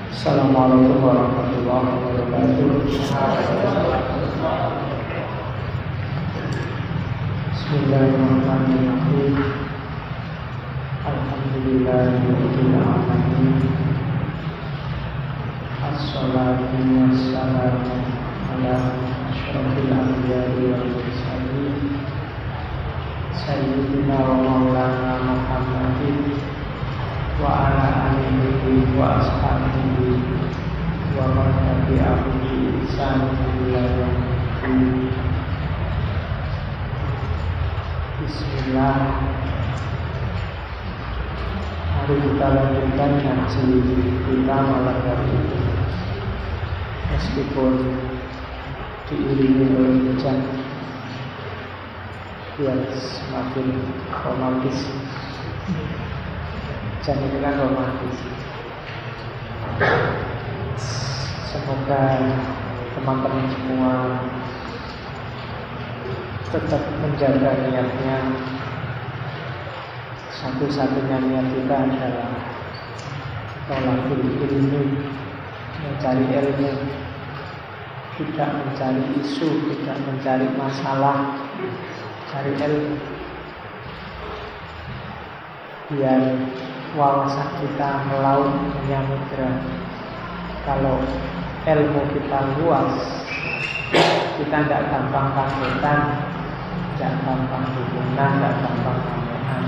Assalamualaikum warahmatullahi wabarakatuh. Bismillahirrahmanirrahim. Alhamdulillahirabbil alamin. Assalatu wassalamu ala asyrofil anbiya'i wal mursalin sayyidina wa maulana Muhammadin wa ala alihi wa ashabihi wa man tabi'ahum bi ihsan ila yaumil. Bismillah. Mari kita lanjutkan ngaji kita malam hari ini. Meskipun diiringi oleh hujan biar semakin romantis. Hujan ini kan romantis. Semoga teman-teman semua tetap menjaga niatnya. Satu-satunya niat kita adalah tolakul ilmi, mencari ilmu, tidak mencari isu, tidak mencari masalah, cari ilmu. Biar wawasan kita melaut menyamudra. Kalau ilmu kita luas, kita tidak gampang kagetan, tidak gampang hubungan, tidak gampang kamehan.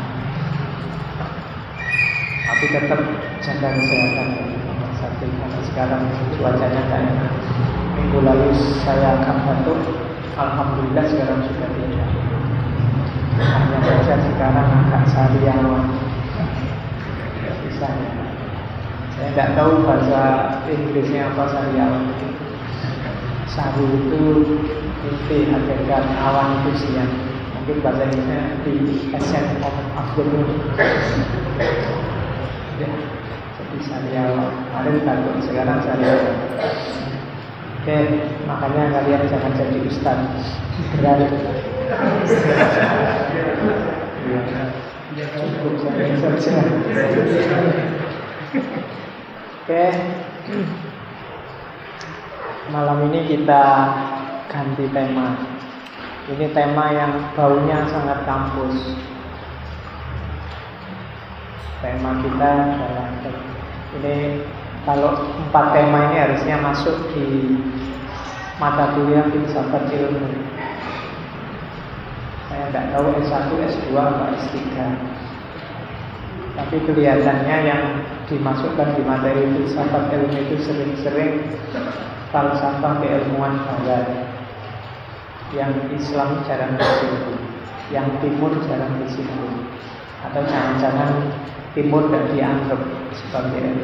Tapi tetap jaga kesehatan. Karena sekarang cuacanya tidak enak. Minggu lalu saya agak batuk, alhamdulillah sekarang sudah tidak. Hanya saja sekarang agak sariawan. Bisa ya. Saya tidak tahu bahasa Inggrisnya apa sariawan. Sari itu inti, hakikat, awan itu siang. Mungkin bahasa Inggrisnya the essence of afternoon. Ya, jadi sariawan. Kemarin batuk, sekarang sariawan. Oke, makanya kalian jangan jadi ustaz. Benar. Ya, cukup saya saja. Oke. Malam ini kita ganti tema. Ini tema yang baunya sangat kampus. Tema kita adalah ini, kalau 4 tema ini harusnya masuk di mata kuliah filsafat ilmu. Saya tidak tahu S1, S2, atau S3. Tapi kelihatannya yang dimasukkan di materi filsafat ilmu itu sering-sering falsafah keilmuan barat. Yang Islam jarang disinggung, yang Timur jarang disinggung, atau jangan-jangan Timur tidak dianggap sebagai ilmu.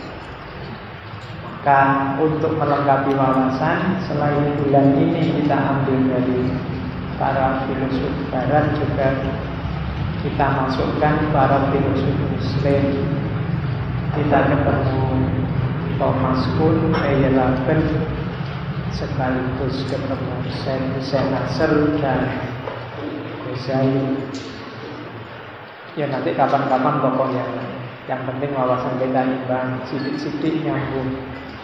Maka untuk melengkapi wawasan, selain bulan ini kita ambil dari para filosof barat, juga kita masukkan para filosof Muslim. Kita ketemu Thomas Kuhn, Eyelaben, sekaligus ketemu Hussein Nasr dan Ghazali. Ya nanti kapan-kapan pokoknya. Yang penting wawasan kita imbang, sidik-sidik nyambung.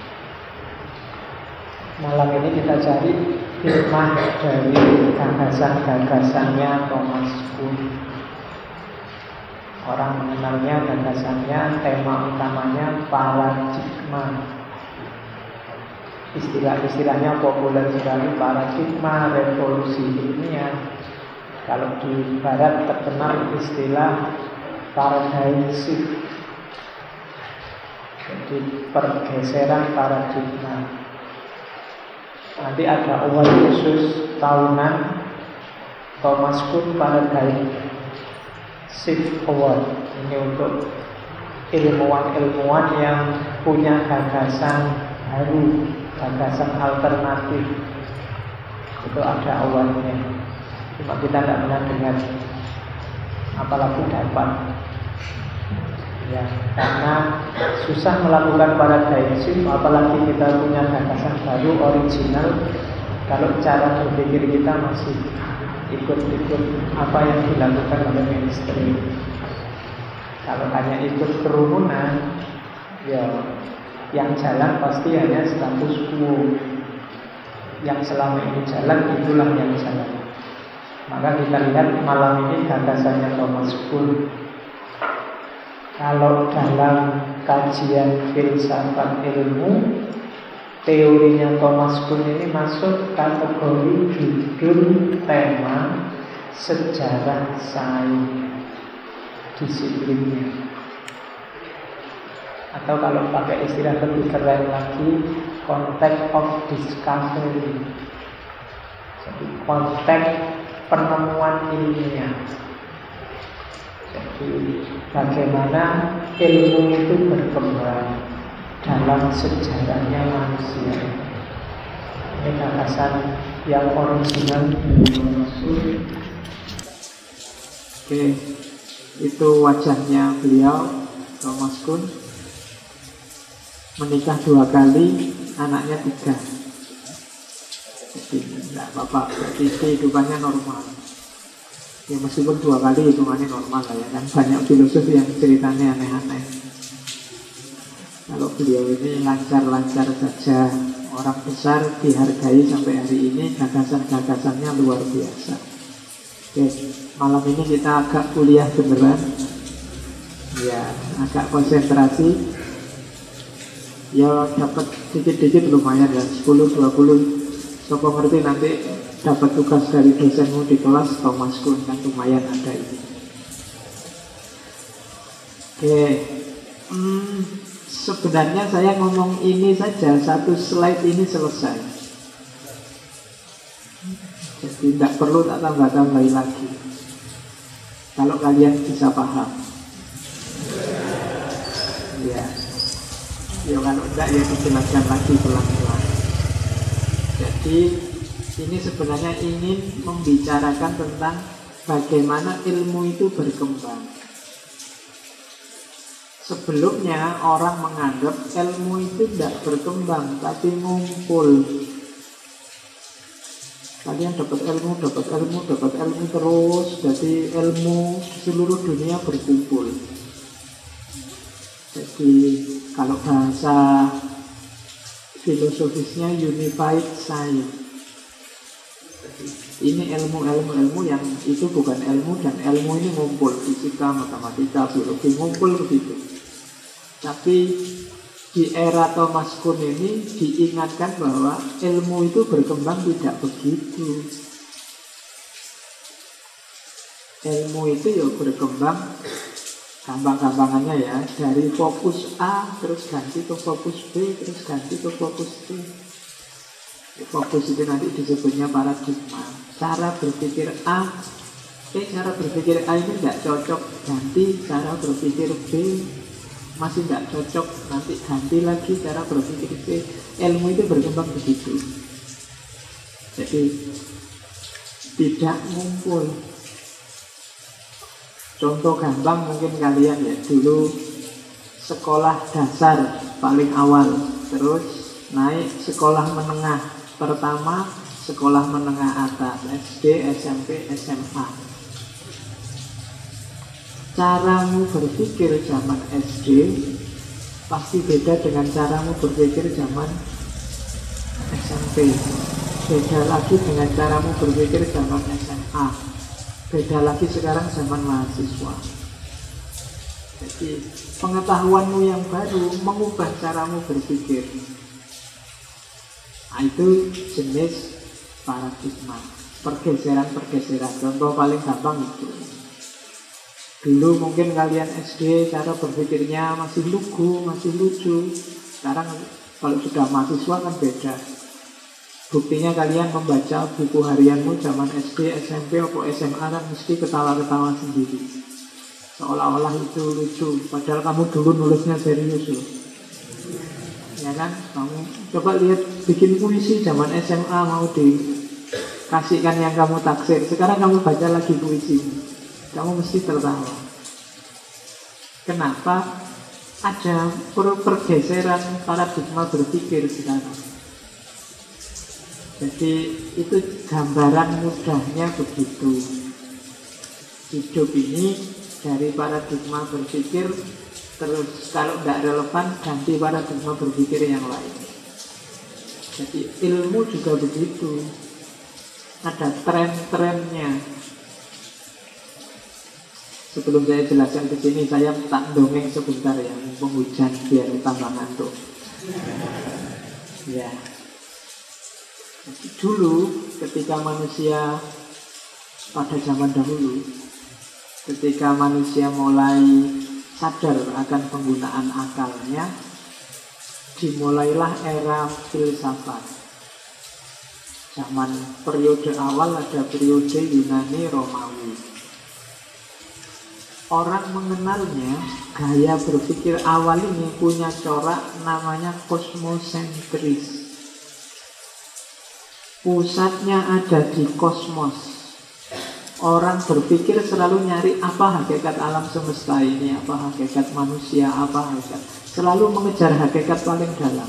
Malam ini kita cari hikmah dari gagasan-gagasannya Thomas Kuhn. Orang mengenalnya gagasannya, tema utamanya paradigma. Istilah-istilahnya populer sekali, paradigma, revolusi ilmiah. Kalau di barat terkenal istilah paradigm shift. Jadi pergeseran paradigma. Nanti ada award khusus tahunan Thomas Kuhn Paradigm Shift Award. Ini untuk ilmuwan-ilmuwan yang punya gagasan baru, gagasan alternatif. Itu ada awardnya. Cuma kita tidak pernah dengar, apalagi dapat. Ya, karena susah melakukan paradigm shift, apalagi kita punya gagasan baru original. Kalau cara berpikir kita masih ikut-ikut apa yang dilakukan oleh mainstream. Kalau hanya ikut kerumunan, ya Yang jalan pasti hanya status quo. Yang selama ini jalan, itulah yang jalan. Maka kita lihat malam ini gagasannya Thomas Kuhn. Kalau dalam kajian filsafat ilmu, teorinya Thomas Kuhn ini masuk kategori judul tema sejarah sains disiplinnya. Atau kalau pakai istilah lebih keren lagi, context of discovery. Jadi konteks penemuan ilmiah. Jadi bagaimana ilmu itu berkembang dalam sejarahnya manusia. Ini gagasan yang original. Oke, itu wajahnya beliau, Thomas Kuhn. Menikah 2 kali, anaknya 3. Jadi tidak apa-apa, berarti kehidupannya normal. Ya meskipun 2 kali hitungannya normal lah ya, kan banyak filosof yang ceritanya aneh-aneh. Kalau beliau ini lancar-lancar saja, orang besar dihargai sampai hari ini, gagasan-gagasannya luar biasa. Oke, malam ini kita agak kuliah beneran. Ya, agak konsentrasi. Ya dapat dikit-dikit lumayan ya, 10-20. Sopo ngerti nanti dapat tugas dari dosenmu di kelas Thomas Kuhn, kan lumayan ada ini. Oke, sebenarnya saya ngomong ini saja, 1 slide ini selesai. Jadi tidak perlu tak tambah-tambahin lagi. Kalau kalian bisa paham. Ya. Ya kalau enggak ya dijelaskan lagi pelan-pelan. Jadi ini sebenarnya ingin membicarakan tentang bagaimana ilmu itu berkembang. Sebelumnya orang menganggap ilmu itu tidak berkembang, tapi ngumpul. Kalian dapat ilmu terus. Jadi ilmu seluruh dunia berkumpul. Jadi kalau bahasa filosofisnya unified science. Ini ilmu yang itu bukan ilmu, dan ilmu ini ngumpul. Fisika, matematika, biologi ngumpul begitu. Tapi di era Thomas Kuhn ini diingatkan bahwa ilmu itu berkembang tidak begitu. Ilmu itu ya berkembang gampang-gampangannya ya, dari fokus A terus ganti ke fokus B, terus ganti ke fokus C. Fokus itu nanti disebutnya paradigma. Cara berpikir A, cara berpikir A ini tidak cocok, ganti cara berpikir B, masih tidak cocok, nanti ganti lagi cara berpikir C. Ilmu itu berkembang begitu. Jadi tidak ngumpul. Contoh gampang mungkin kalian ya, dulu sekolah dasar paling awal, terus naik sekolah menengah pertama, sekolah menengah atas, SD, SMP, SMA. Caramu berpikir zaman SD pasti beda dengan caramu berpikir zaman SMP. Beda lagi dengan caramu berpikir zaman SMA. Beda lagi sekarang zaman mahasiswa. Jadi pengetahuanmu yang baru mengubah caramu berpikir. Nah, itu jenis paradigma, pergeseran-pergeseran. Contoh paling gampang itu. Dulu mungkin kalian SD cara berpikirnya masih lugu, masih lucu. Sekarang kalau sudah mahasiswa kan beda. Buktinya kalian membaca buku harianmu zaman SD, SMP, atau SMA kan mesti ketawa-ketawa sendiri. Seolah-olah itu lucu, padahal kamu dulu nulisnya serius loh. Ya kan? Kamu coba lihat bikin puisi zaman SMA mau dikasihkan yang kamu taksir. Sekarang kamu baca lagi puisi, kamu mesti tertawa. Kenapa? Ada pergeseran paradigma berpikir sekarang. Jadi itu gambaran mudahnya begitu. Hidup ini dari paradigma berpikir Terus kalau tidak relevan, ganti paradigma berpikir yang lain. Jadi ilmu juga begitu, ada tren-trennya. Sebelum saya jelaskan ke sini, saya tak dongeng sebentar ya, hujan biar tambah ngantuk. Ya. Jadi dulu ketika manusia pada zaman dahulu, ketika manusia mulai sadar akan penggunaan akalnya, dimulailah era filsafat. Zaman periode awal ada periode Yunani Romawi. Orang mengenalnya, gaya berpikir awal ini punya corak namanya kosmosentris. Pusatnya ada di kosmos. Orang berpikir selalu nyari apa hakikat alam semesta ini, apa hakikat manusia, apa hakikat. Selalu mengejar hakikat paling dalam.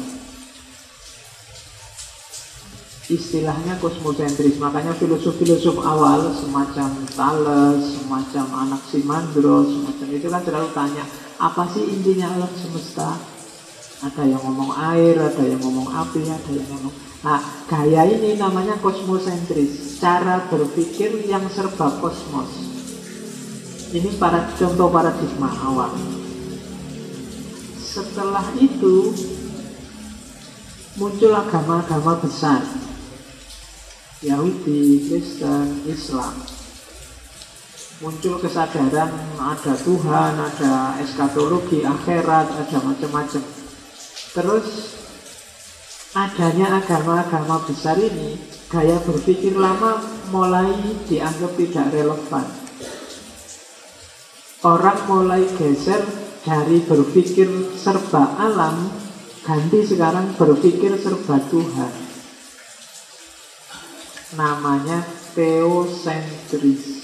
Istilahnya kosmosentris. Makanya filosof-filosof awal semacam Thales, semacam Anaximandros, semacam itu kan selalu tanya, apa sih intinya alam semesta? Ada yang ngomong air, ada yang ngomong api, ada yang ngomong... Nah, gaya ini namanya kosmosentris. Cara berpikir yang serba kosmos. Ini contoh paradigma awal. Setelah itu muncul agama-agama besar, Yahudi, Kristen, Islam. Muncul kesadaran ada Tuhan, ada eskatologi, akhirat, ada macam-macam. Terus adanya agama-agama besar ini, gaya berpikir lama mulai dianggap tidak relevan. Orang mulai geser dari berpikir serba alam, ganti sekarang berpikir serba Tuhan. Namanya teosentris.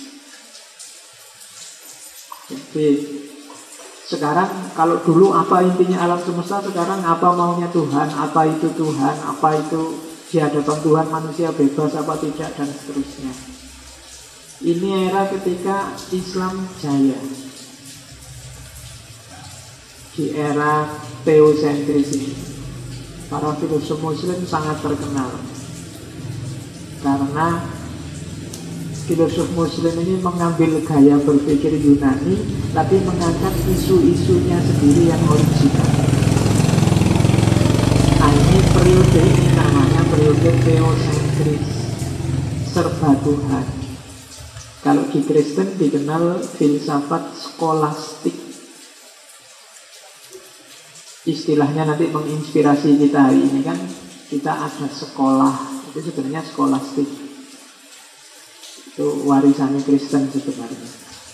Jadi sekarang kalau dulu apa intinya alam semesta, sekarang apa maunya Tuhan, apa itu Tuhan, apa itu di hadapan Tuhan manusia bebas apa tidak, dan seterusnya. Ini era ketika Islam jaya. Di era teosentris ini, para filosof muslim sangat terkenal karena filosof muslim ini mengambil gaya berpikir Yunani, tapi mengangkat isu-isunya sendiri yang original. Nah, ini periode ini namanya periode teosentris, serba Tuhan. Kalau di Kristen dikenal filsafat skolastik. Istilahnya nanti menginspirasi kita hari ini kan, kita ada sekolah, itu sebenarnya skolastik. Itu warisannya Kristen sebenarnya.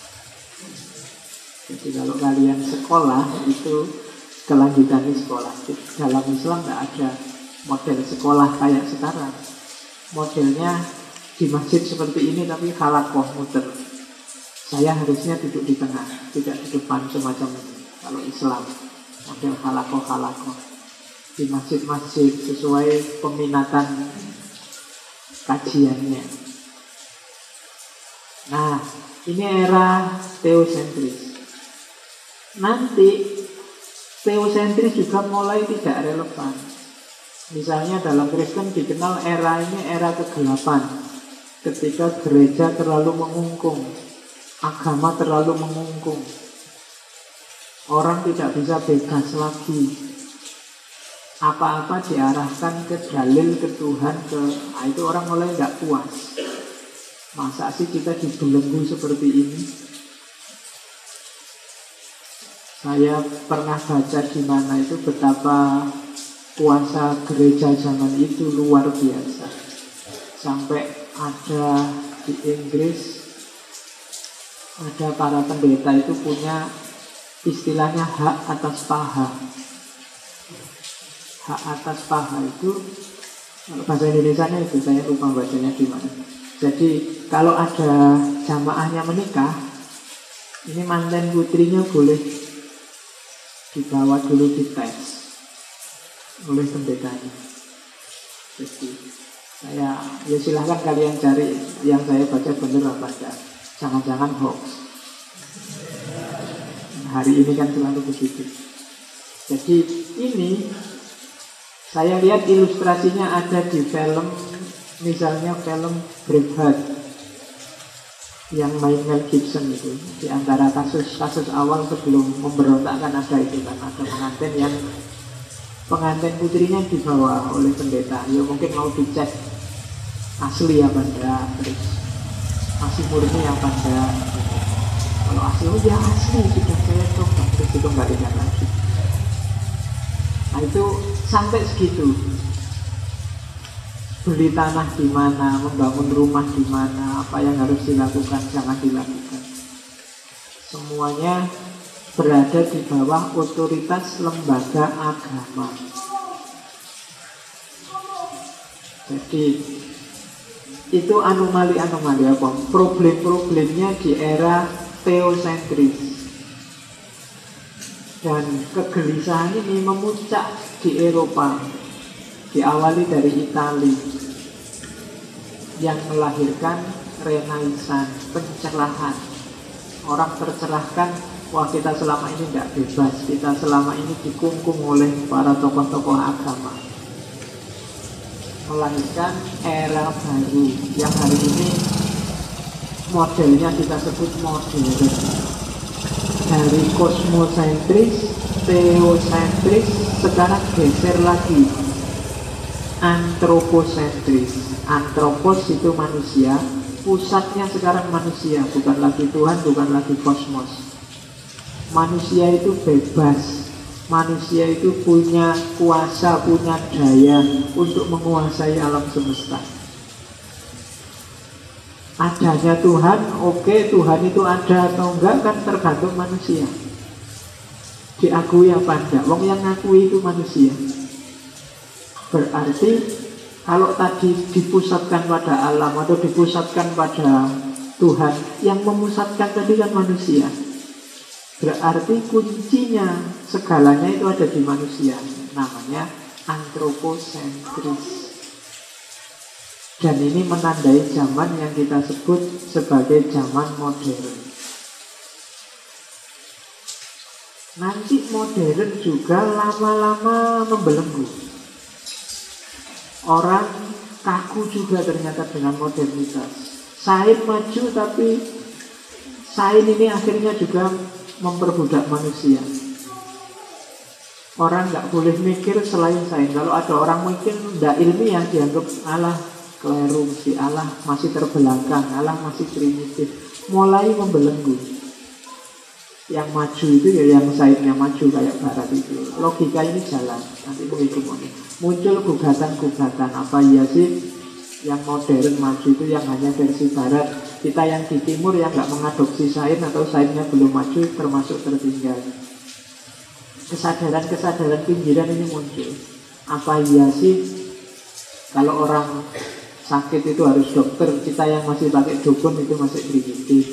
Jadi kalau kalian sekolah itu kelanjutannya skolastik. Dalam Islam tidak ada model sekolah kayak sekarang. Modelnya di masjid seperti ini tapi halakoh muter. Saya harusnya duduk di tengah, tidak di depan semacam itu. Kalau Islam model halakoh di masjid-masjid sesuai peminatan kajiannya. Nah, ini era teosentris. Nanti teosentris juga mulai tidak relevan. Misalnya dalam Kristen dikenal era ini era kegelapan, ketika gereja terlalu mengungkung, agama terlalu mengungkung, orang tidak bisa bebas lagi. Apa-apa diarahkan ke dalil, ke Tuhan, itu orang mulai tidak puas. Masa sih kita dibelenggu seperti ini? Saya pernah baca di mana itu betapa kuasa gereja zaman itu luar biasa. Sampai ada di Inggris, ada para pendeta itu punya istilahnya hak atas paha. Hak atas paha itu, bahasa Indonesianya itu saya lupa bacanya di mana. Jadi kalau ada jamaahnya menikah, ini manten putrinya boleh dibawa dulu dites oleh pendetanya. Jadi ya silahkan kalian cari yang saya baca benar apa enggak. Jangan-jangan hoax. hari ini kan selalu begitu. Jadi ini saya lihat ilustrasinya ada di film, misalnya film Braveheart yang main Mel Gibson itu. Di antara kasus-kasus awal sebelum memberontak kan ada itu kan, ada pengantin putrinya dibawa oleh pendeta. Ya mungkin mau dicek asli apa enggak, terus masih murni apa enggak. Kalau asli, oh ya asli, sudah saya coba, terus itu nggak lihat lagi. Nah itu sampai segitu. Beli tanah di mana, membangun rumah di mana, apa yang harus dilakukan, jangan dilakukan. Semuanya berada di bawah otoritas lembaga agama. Jadi itu anomali-anomali apa? Problem-problemnya di era teosentris. Dan kegelisahan ini memuncak di Eropa. Diawali dari Italia yang melahirkan Renaissance, pencerahan. Orang tercerahkan, wah kita selama ini tidak bebas, kita selama ini dikungkung oleh para tokoh-tokoh agama. Melahirkan era baru yang hari ini modelnya kita sebut modern. Dari kosmosentris, teosentris, sekarang geser lagi antroposentris. Antropos itu manusia, pusatnya sekarang manusia, bukan lagi Tuhan, bukan lagi kosmos. Manusia itu bebas, manusia itu punya kuasa, punya daya untuk menguasai alam semesta. Adanya Tuhan, oke, Tuhan itu ada atau enggak kan tergantung manusia. Diakui apa enggak? Wong yang ngakui itu manusia. Berarti kalau tadi dipusatkan pada alam atau dipusatkan pada Tuhan, yang memusatkan tadi kan manusia. Berarti kuncinya segalanya itu ada di manusia. Namanya antroposentris. Dan ini menandai zaman yang kita sebut sebagai zaman modern. Nanti modern juga lama-lama membelenggu. Orang kaku juga ternyata dengan modernitas. Sains maju, tapi sains ini akhirnya juga memperbudak manusia. Orang nggak boleh mikir selain sains. Kalau ada orang mikir nggak ilmiah, dianggap Allah keliru, si Allah masih terbelakang, Allah masih primitif. Mulai membelenggu. Yang maju itu ya yang sainsnya maju kayak barat itu. Logika ini jalan, nanti begitu muncul gugatan-gugatan. Apa iya sih yang modern maju itu yang hanya versi barat, kita yang di timur yang nggak mengadopsi sains atau sainsnya belum maju termasuk tertinggal. Kesadaran-kesadaran pinggiran ini muncul. Apa iya sih kalau orang sakit itu harus dokter, kita yang masih pakai dukun itu masih primitif.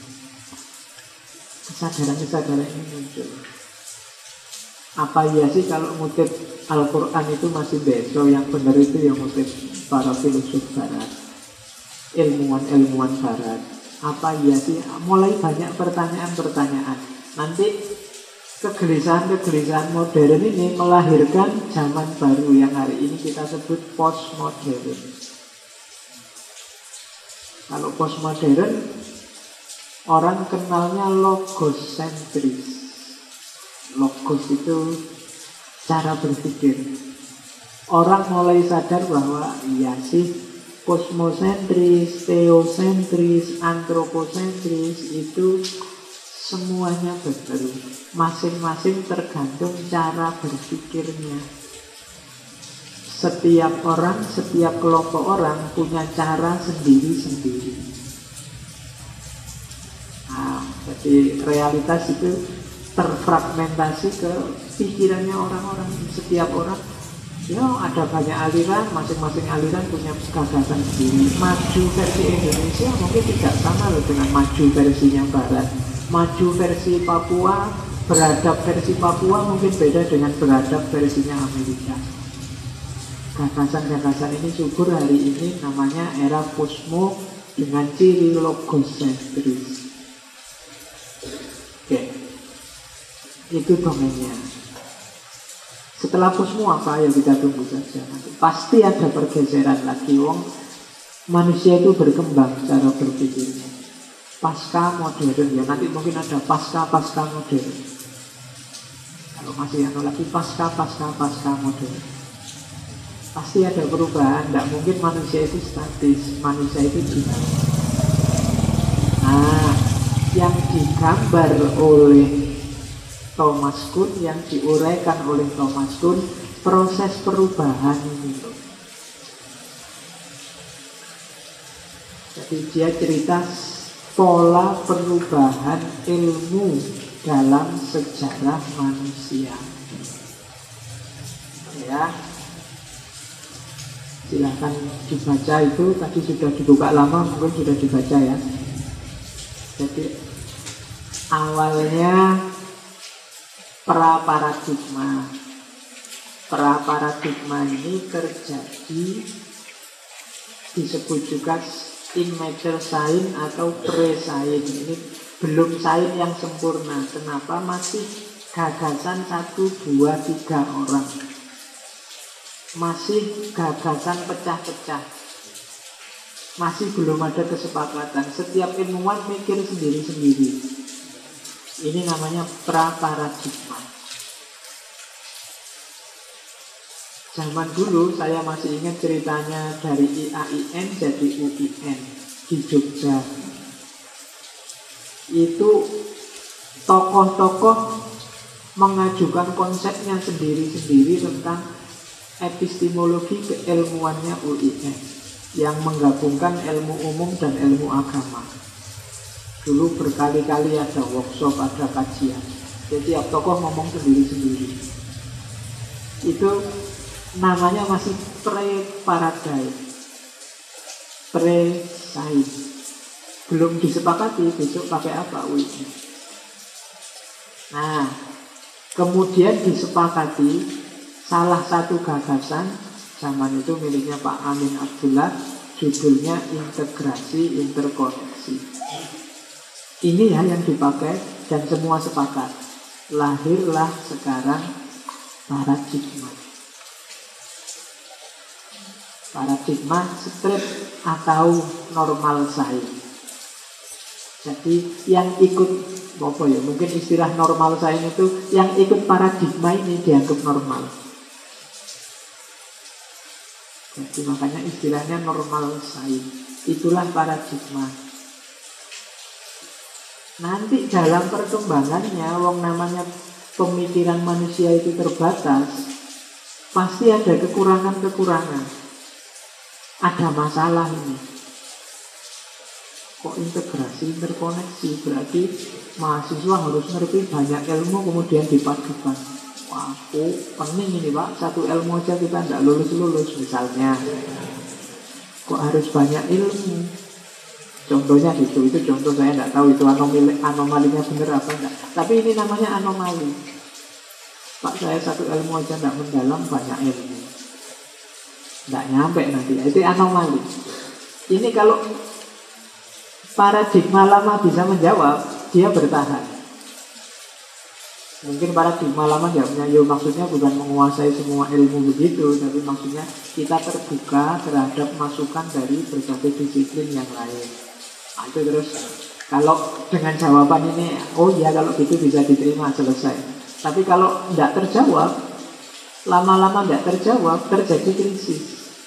Kesadaran-kesadaran ini muncul. Apa iya sih kalau ngutip Al-Quran itu masih beso, yang benar itu yang ngutip para filosof barat, ilmuwan-ilmuwan barat. Apa iya sih? Mulai banyak pertanyaan-pertanyaan. Nanti kegelisahan-kegelisahan modern ini melahirkan zaman baru yang hari ini kita sebut postmodern. Kalau postmodern, orang kenalnya logosentris. Logos itu cara berpikir. Orang mulai sadar bahwa iya sih kosmosentris, teosentris, antroposentris itu semuanya benar. Masing-masing tergantung cara berpikirnya. Setiap orang, setiap kelompok orang punya cara sendiri-sendiri. Nah, jadi realitas itu terfragmentasi ke pikirannya orang-orang. Setiap orang, ya ada banyak aliran, masing-masing aliran punya gagasan sendiri. Maju versi Indonesia mungkin tidak sama loh dengan maju versinya Barat. Maju versi Papua, beradab versi Papua mungkin beda dengan beradab versinya Amerika. Gagasan-gagasan ini subur hari ini, namanya era posmo dengan ciri logosentris. Oke. Itu domainnya. Setelah posmo apa ya kita tunggu saja. Nanti pasti ada pergeseran lagi. Wong manusia itu berkembang cara berpikirnya. Pasca modern ya, nanti mungkin ada pasca modern. Kalau masih ada lagi pasca modern, pasti ada perubahan. Tidak mungkin manusia itu statis, manusia itu dinamis. Nah, yang digambar oleh Thomas Kuhn, yang diuraikan oleh Thomas Kuhn, proses perubahan ini. Jadi dia cerita pola perubahan ilmu dalam sejarah manusia. Ya, silahkan dibaca itu. Tadi sudah dibuka lama, mungkin sudah dibaca ya. Jadi awalnya pra-paradigma. Pra-paradigma ini terjadi, disebut juga immature science atau pre-science. Ini belum sains yang sempurna. Kenapa? Masih gagasan 1, 2, 3 orang. Masih gagasan pecah-pecah. Masih belum ada kesepakatan. Setiap ilmuwan mikir sendiri-sendiri. Ini namanya pra-paradigma. Zaman dulu saya masih ingat ceritanya dari IAIN jadi UIN di Jogja. Itu tokoh-tokoh mengajukan konsepnya sendiri-sendiri tentang epistemologi keilmuannya UIN yang menggabungkan ilmu umum dan ilmu agama. Dulu berkali-kali ada workshop, ada kajian. Jadi tiap tokoh ngomong sendiri-sendiri. Itu namanya masih pre-paradigm, pre-science. Belum disepakati besok pakai apa UI. Nah, kemudian disepakati salah satu gagasan zaman itu miliknya Pak Amin Abdullah, judulnya integrasi interkoneksi. Ini ya yang dipakai dan semua sepakat. Lahirlah sekarang paradigma. Paradigma strip atau normal science. Jadi yang ikut apa ya? Mungkin istilah normal science itu yang ikut paradigma ini dianggap normal. Jadi makanya istilahnya normal science. Itulah paradigma. Nanti dalam perkembangannya, wong namanya pemikiran manusia itu terbatas, pasti ada kekurangan-kekurangan. Ada masalah ini. Kok integrasi, interkoneksi? Berarti mahasiswa harus ngerti banyak ilmu kemudian dipadukan. Wah, pening ini Pak, satu ilmu aja kita tidak lulus-lulus misalnya. Kok harus banyak ilmu? Contohnya itu contoh saya tidak tahu itu anomalinya benar apa enggak. Tapi ini namanya anomali. Pak, saya satu ilmu aja tidak mendalam, banyak ilmu. Tidak nyampe nanti. Itu anomali. Ini kalau paradigma lama bisa menjawab, dia bertahan. Mungkin paradigma lama jawabnya, maksudnya bukan menguasai semua ilmu begitu, tapi maksudnya kita terbuka terhadap masukan dari berbagai disiplin yang lain. Nah, itu terus kalau dengan jawaban ini, oh ya kalau gitu bisa diterima, selesai. Tapi kalau tidak terjawab, lama-lama tidak terjawab, terjadi krisis.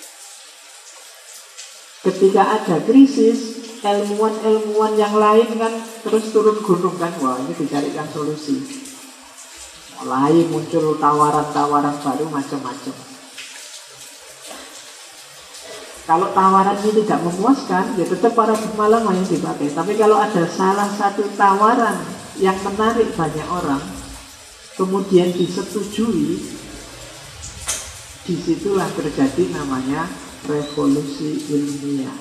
Ketika ada krisis, ilmuwan-ilmuwan yang lain kan terus turun gunung kan, wah ini dicarikan solusi. Mulai muncul tawaran-tawaran baru macam-macam. Kalau tawaran ini tidak memuaskan, ya tetap paradigma lama yang dipakai. Tapi kalau ada salah satu tawaran yang menarik banyak orang, kemudian disetujui, disitulah terjadi namanya revolusi ilmiah.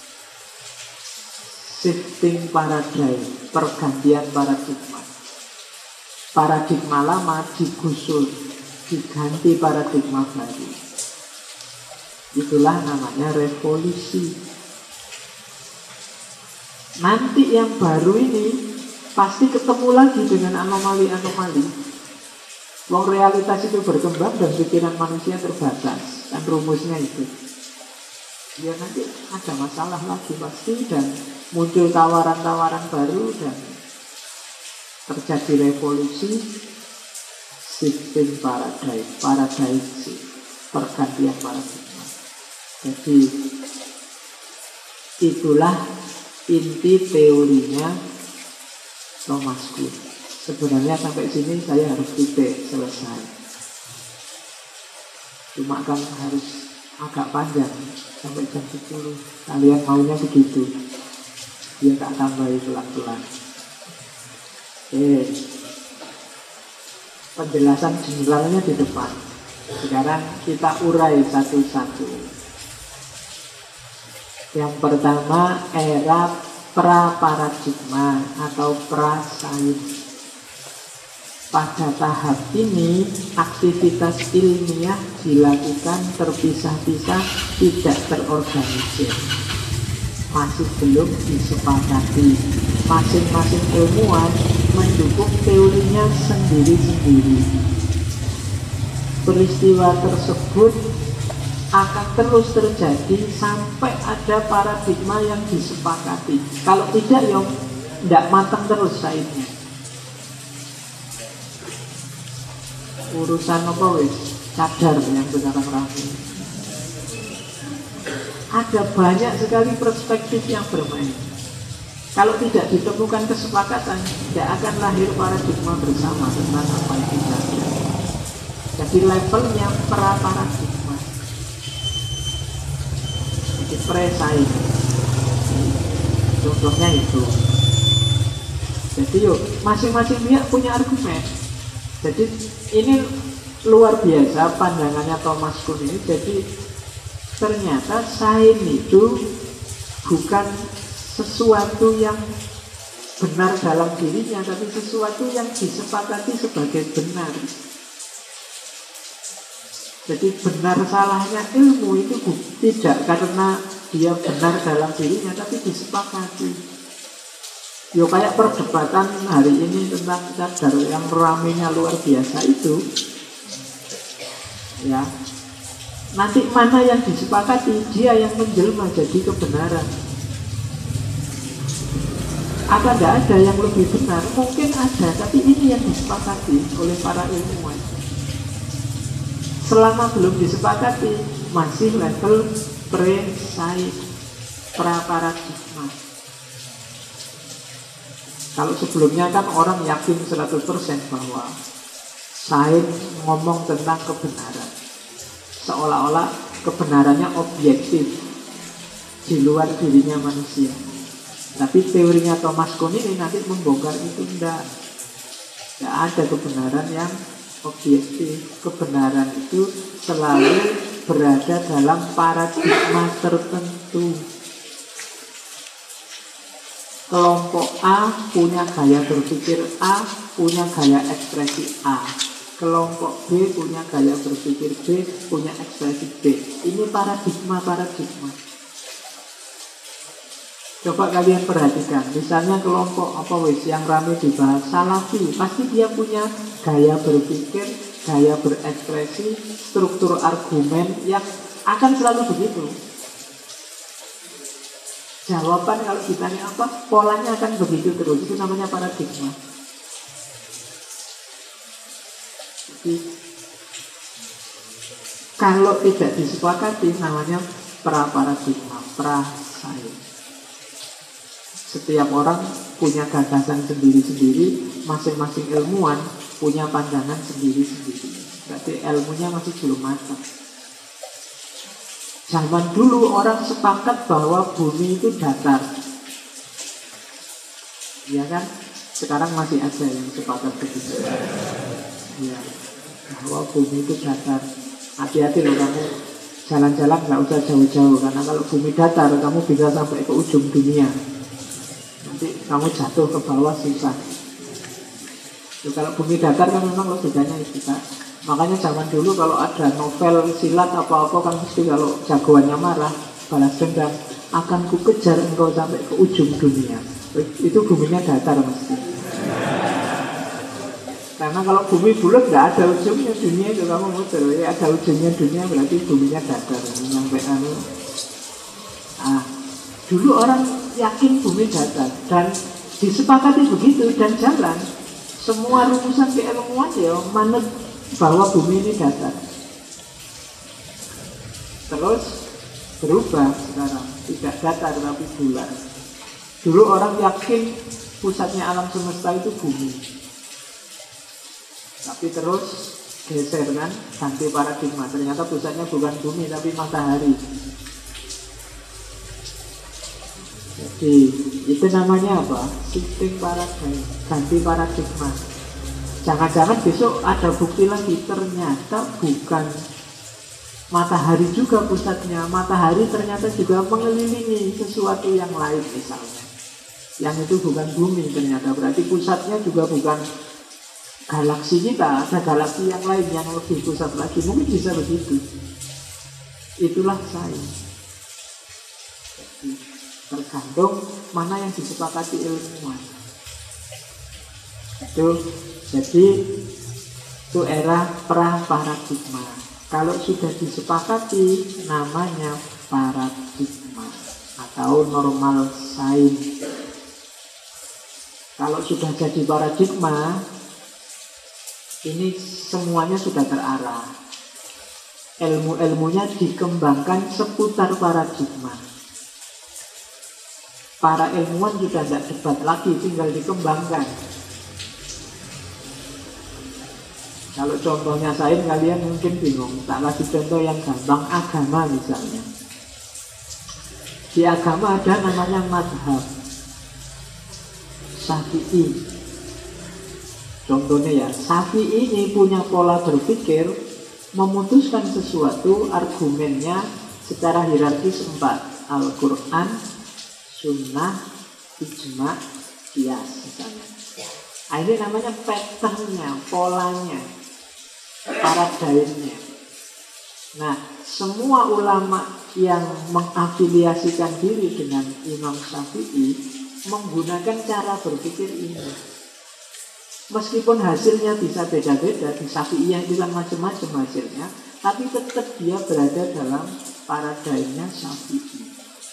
Shifting paradigm, pergantian paradigma. Paradigma lama digusur, diganti paradigma baru. Itulah namanya revolusi. Nanti yang baru ini pasti ketemu lagi dengan anomali-anomali. Wong realitas itu berkembang dan pikiran manusia terbatas. Dan rumusnya itu. Ya nanti ada masalah lagi pasti, dan muncul tawaran-tawaran baru, dan terjadi revolusi, shifting paradigm shift, pergantian paradigma. Jadi itulah inti teorinya Thomas Kuhn. Sebenarnya sampai sini saya harus titik selesai. Cuma kan harus agak panjang sampai jam 10. Kalian maunya begitu. Dia tak tambahi pelan-pelan. Penjelasan generalnya di depan. Sekarang kita urai satu-satu. Yang pertama, era pra-paradigma atau pra-sains. Pada tahap ini, aktivitas ilmiah dilakukan terpisah-pisah, tidak terorganisir. Masih belum disepakati. Masing-masing ilmuwan mendukung teorinya sendiri-sendiri. Peristiwa tersebut akan terus terjadi sampai ada paradigma yang disepakati. Kalau tidak, ya tidak matang terus sainnya. Urusan apa wis? Cadar yang sekarang ramai. Ada banyak sekali perspektif yang bermain. Kalau tidak ditemukan kesepakatan, tidak akan lahir paradigma bersama tentang apa itu cadar. Jadi levelnya pra-paradigma. Jadi pre-sains. Contohnya itu. Jadi yuk, masing-masing pihak punya argumen. Jadi ini luar biasa pandangannya Thomas Kuhn ini. Jadi ternyata sains itu bukan sesuatu yang benar dalam dirinya, tapi sesuatu yang disepakati sebagai benar. Jadi benar salahnya ilmu itu tidak karena dia benar dalam dirinya, tapi disepakati. Yo kayak perdebatan hari ini tentang cadar yang ramenya luar biasa itu, ya. Nanti mana yang disepakati, dia yang menjelma jadi kebenaran. Apa tidak ada yang lebih benar? Mungkin ada, tapi ini yang disepakati oleh para ilmuwan. Selama belum disepakati, masih level pre-sains, pra-paradigma. Kalau sebelumnya kan orang yakin 100% bahwa sains ngomong tentang kebenaran, seolah-olah kebenarannya objektif di luar dirinya manusia. Tapi teorinya Thomas Kuhn ini nanti membongkar itu tidak ada kebenaran yang objektif. Kebenaran itu selalu berada dalam paradigma tertentu. Kelompok A punya gaya berpikir A, punya gaya ekspresi A. Kelompok B punya gaya berpikir B, punya ekspresi B. Ini paradigma. Coba kalian perhatikan, misalnya kelompok apa wis yang ramai dibahas Salafi, pasti dia punya gaya berpikir, gaya berekspresi, struktur argumen yang akan selalu begitu. Jawaban kalau ditanya apa, polanya akan begitu terus. Itu namanya paradigma. Jadi kalau tidak disepakati namanya pra-paradigma, pra-sains. Setiap orang punya gagasan sendiri-sendiri, masing-masing ilmuwan punya pandangan sendiri-sendiri. Berarti ilmunya masih belum matang. Zaman dulu orang sepakat bahwa bumi itu datar, ya kan? Sekarang masih ada yang sepakat begitu. Ya, bahwa bumi itu datar. Hati-hati loh kamu jalan-jalan nggak usah jauh-jauh, karena kalau bumi datar kamu bisa sampai ke ujung dunia. Nanti kamu jatuh ke bawah susah. Kalau bumi datar kan memang logikanya itu kan. Makanya zaman dulu kalau ada novel silat apa-apa kan mesti kalau jagoannya marah, balas dendam, akan ku kejar engkau sampai ke ujung dunia. Itu buminya datar mesti. Karena kalau bumi bulat nggak ada ujungnya dunia itu kamu muter. Ya, ada ujungnya dunia berarti buminya datar. Nyampe dulu orang yakin bumi datar dan disepakati begitu dan jalan. Semua rumusan keilmuan ya manut bahwa bumi ini datar. Terus berubah sekarang, tidak datar tapi bulat. Dulu orang yakin pusatnya alam semesta itu bumi. Tapi terus geser kan, ganti paradigma. Ternyata pusatnya bukan bumi tapi matahari. Jadi itu namanya apa? Shifting paradigm, ganti paradigma. Jangan-jangan besok ada bukti lagi ternyata bukan matahari juga pusatnya. Matahari ternyata juga mengelilingi sesuatu yang lain misalnya. Yang itu bukan bumi ternyata. Berarti pusatnya juga bukan galaksi kita, ada galaksi yang lain yang lebih pusat lagi. Mungkin bisa begitu. Itulah sains. Tergantung mana yang disepakati ilmuwan. Jadi itu era pra-paradigma. Kalau sudah disepakati namanya paradigma atau normal sains. Kalau sudah jadi paradigma, ini semuanya sudah terarah. Ilmu-ilmunya dikembangkan seputar paradigma. Para ilmuwan sudah tidak debat lagi, tinggal dikembangkan. Kalau contohnya sains kalian mungkin bingung. Tak kasih contoh yang gampang, agama misalnya. Di agama ada namanya mazhab Syafi'i. Contohnya ya, Syafi'i ini punya pola berpikir, memutuskan sesuatu argumennya secara hierarkis 4. Al-Quran, Sunnah, Ijma, Qiyas misalnya. Ini namanya patternnya, polanya, paradigmnya. Nah, semua ulama yang mengafiliasikan diri dengan Imam Syafi'i menggunakan cara berpikir ini. Meskipun hasilnya bisa beda-beda, di Syafi'iyah itu kan macam-macam hasilnya, tapi tetap dia berada dalam paradigmnya Syafi'i.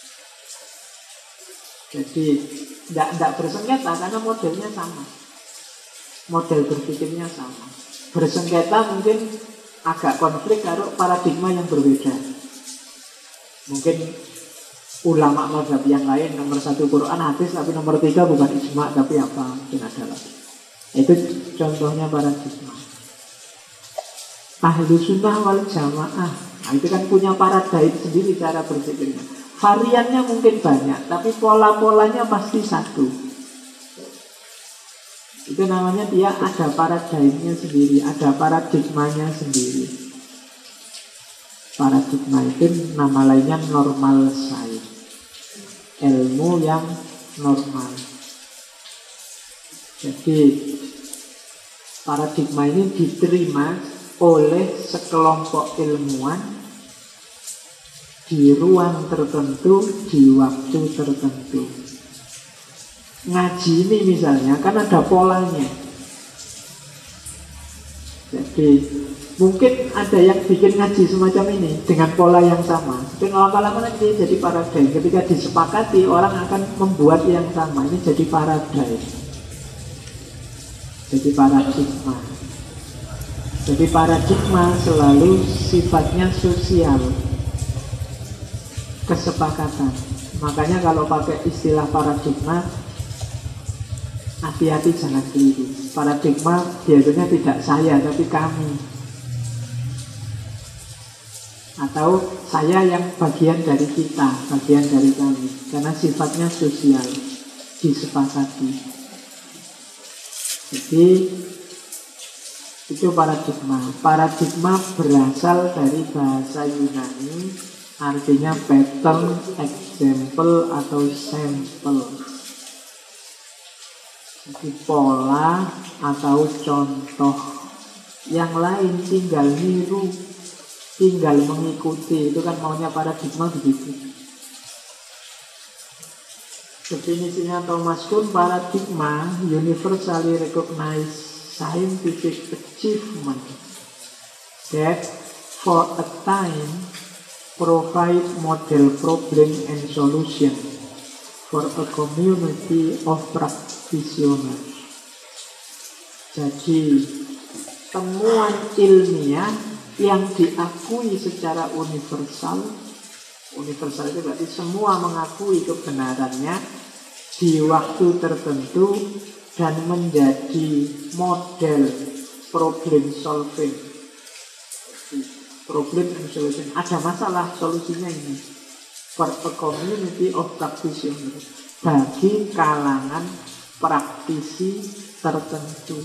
Jadi tidak bersengketa karena modelnya sama, model berpikirnya sama. Bersengketa mungkin agak konflik kalau paradigma yang berbeda. Mungkin ulama mazhab yang lain nomor 1 Quran hadis, tapi nomor 3 bukan ijma tapi apa, mungkin ada lagi. Itu contohnya paradigma. Ahlu sunnah wal jamaah, nah, itu kan punya paradigma sendiri cara berpikirnya. Variannya mungkin banyak, tapi pola-polanya pasti satu. Itu namanya dia ada paradigmanya sendiri, ada paradigmanya sendiri. Paradigma itu nama lainnya normal science, ilmu yang normal. Jadi paradigma ini diterima oleh sekelompok ilmuwan di ruang tertentu, di waktu tertentu. Ngaji ini misalnya kan ada polanya. Jadi mungkin ada yang bikin ngaji semacam ini dengan pola yang sama. Tapi lama-lama nanti jadi paradigma. Ketika disepakati orang akan membuat yang sama. Ini jadi paradigma. Jadi paradigma. Jadi paradigma selalu sifatnya sosial, kesepakatan. Makanya kalau pakai istilah paradigma, hati-hati jangan keliru. Paradigma biasanya tidak saya tapi kami, atau saya yang bagian dari kita, bagian dari kami. Karena sifatnya sosial, disepakati. Jadi itu paradigma. Paradigma berasal dari bahasa Yunani, artinya pattern, example, atau sampel. Jadi pola atau contoh. Yang lain tinggal niru, tinggal mengikuti. Itu kan maunya paradigma begitu. Definisinya Thomas Kuhn, paradigma universally recognized scientific achievement that for a time provide model problem and solution for a community of practitioners. Jadi temuan ilmiah yang diakui secara universal itu berarti semua mengakui kebenarannya di waktu tertentu dan menjadi model problem solving. Problem and solution. Ada masalah, solusinya ini. For a community of practitioners. Bagi kalangan praktisi tertentu.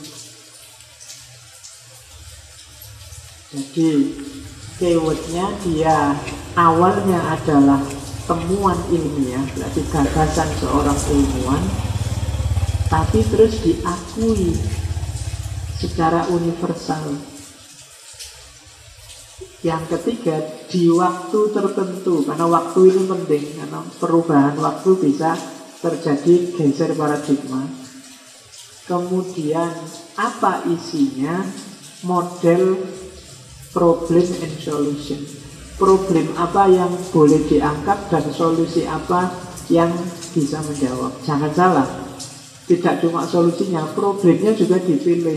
Jadi keywordnya dia awalnya adalah temuan ilmiah, berarti gagasan seorang ilmuwan, tapi terus diakui secara universal. Yang ketiga, di waktu tertentu, karena waktu ini penting, karena perubahan waktu bisa terjadi geser paradigma. Kemudian apa isinya? Model problem and solution. Problem apa yang boleh diangkat dan solusi apa yang bisa menjawab. Jangan salah, tidak cuma solusinya, problemnya juga dipilih.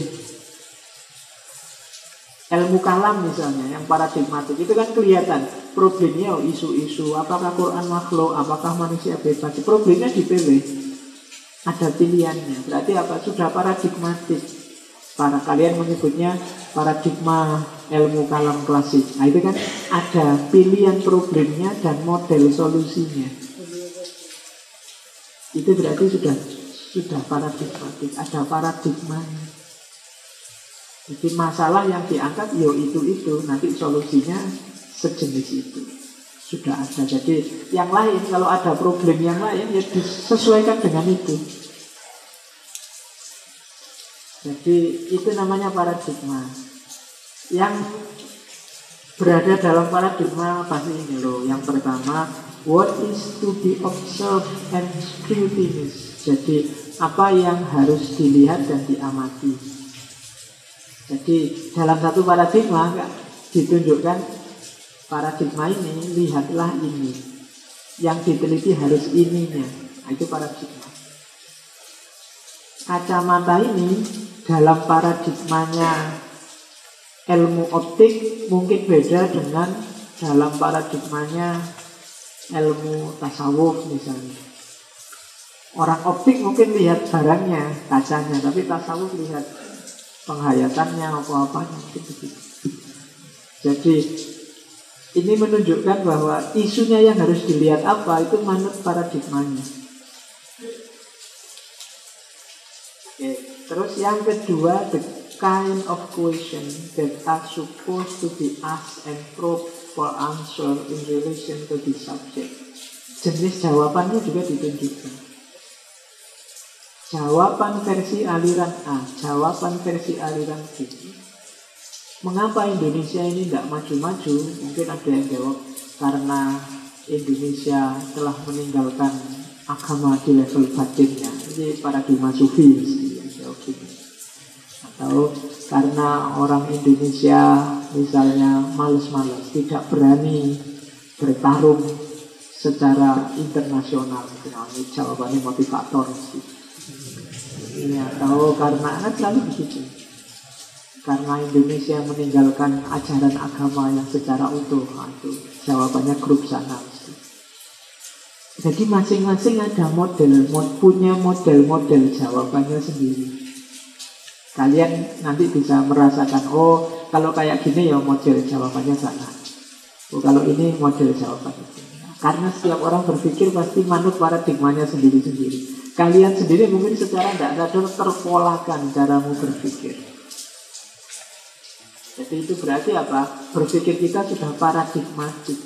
Ilmu kalam misalnya, yang paradigmatik, itu kan kelihatan problemnya isu-isu, apakah Quran makhluk, apakah manusia bebas. Problemnya dipilih, ada pilihannya. Berarti apa? Sudah paradigmatik. Para kalian menyebutnya paradigma ilmu kalam klasik. Nah itu kan ada pilihan problemnya dan model solusinya. Itu berarti sudah paradigmatik, ada paradigmanya. Jadi masalah yang diangkat itu nanti solusinya sejenis itu. Sudah ada. Jadi yang lain, kalau ada problem yang lain ya disesuaikan dengan itu. Jadi itu namanya paradigma. Yang berada dalam paradigma pasti ini loh. Yang pertama, what is to be observed and scrutinized. Jadi apa yang harus dilihat dan diamati. Jadi dalam satu paradigma ditunjukkan paradigma ini, lihatlah ini. Yang diteliti harus ininya. Nah, itu paradigma. Kacamata ini dalam paradigmanya ilmu optik mungkin beda dengan dalam paradigmanya ilmu tasawuf misalnya. Orang optik mungkin lihat barangnya, kacanya, tapi tasawuf lihat penghayatannya, apa-apanya mungkin begitu. Jadi ini menunjukkan bahwa isunya yang harus dilihat apa itu manut paradigmanya. Oke. Terus yang kedua, the kind of question that are supposed to be asked and probed for answer in relation to the subject. Jenis jawabannya juga ditunjukkan. Jawaban versi aliran A, jawaban versi aliran B. Mengapa Indonesia ini tidak maju-maju? Mungkin ada yang jawab karena Indonesia telah meninggalkan agama di level batinnya. Ini paradigma sufi. Atau karena orang Indonesia misalnya malas-malas, tidak berani bertarung secara internasional. Ini jawabannya motivator. Ini atau karena selalu begitu. Karena Indonesia meninggalkan ajaran agama yang secara utuh. Itu jawabannya grup sana. Jadi masing-masing ada model, punya model-model jawabannya sendiri. Kalian nanti bisa merasakan, oh kalau kayak gini ya model jawabannya sana. Oh kalau ini model jawabannya. Karena setiap orang berpikir pasti manut paradigmanya sendiri-sendiri. Kalian sendiri mungkin secara tidak sadar terpolakan caramu berpikir. Jadi itu berarti apa? Berpikir kita sudah paradigmatik.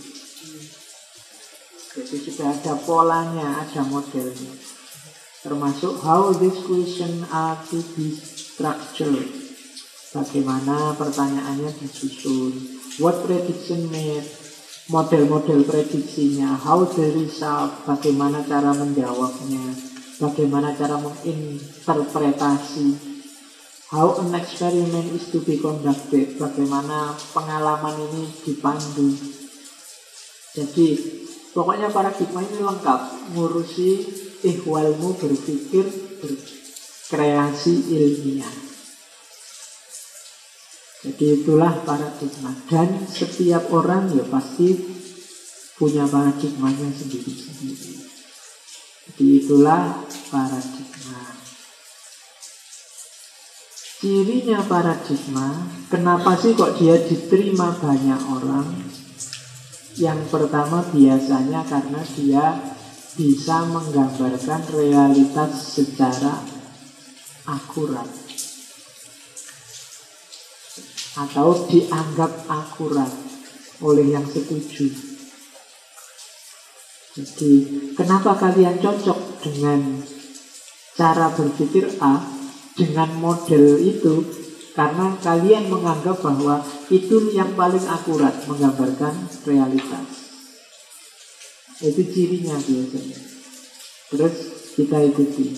Jadi sudah ada polanya, ada modelnya. Termasuk how this question are to be structured. Bagaimana pertanyaannya disusun. What prediction made. model-model prediksinya, how the result, bagaimana cara menjawabnya, bagaimana cara menginterpretasi, how an experiment is to be conducted, bagaimana pengalaman ini dipandu. Jadi pokoknya paradigma ini lengkap, ngurusi ihwalmu berpikir, berkreasi ilmiah. Jadi itulah paradigma. Dan setiap orang ya pasti punya paradigmanya sendiri-sendiri. Jadi itulah paradigma. Cirinya paradigma, kenapa sih kok dia diterima banyak orang? Yang pertama biasanya karena dia bisa menggambarkan realitas secara akurat atau dianggap akurat oleh yang setuju. Jadi kenapa kalian cocok dengan cara berpikir A, dengan model itu? Karena kalian menganggap bahwa itu yang paling akurat menggambarkan realitas. Itu cirinya biasanya. Terus kita ikuti.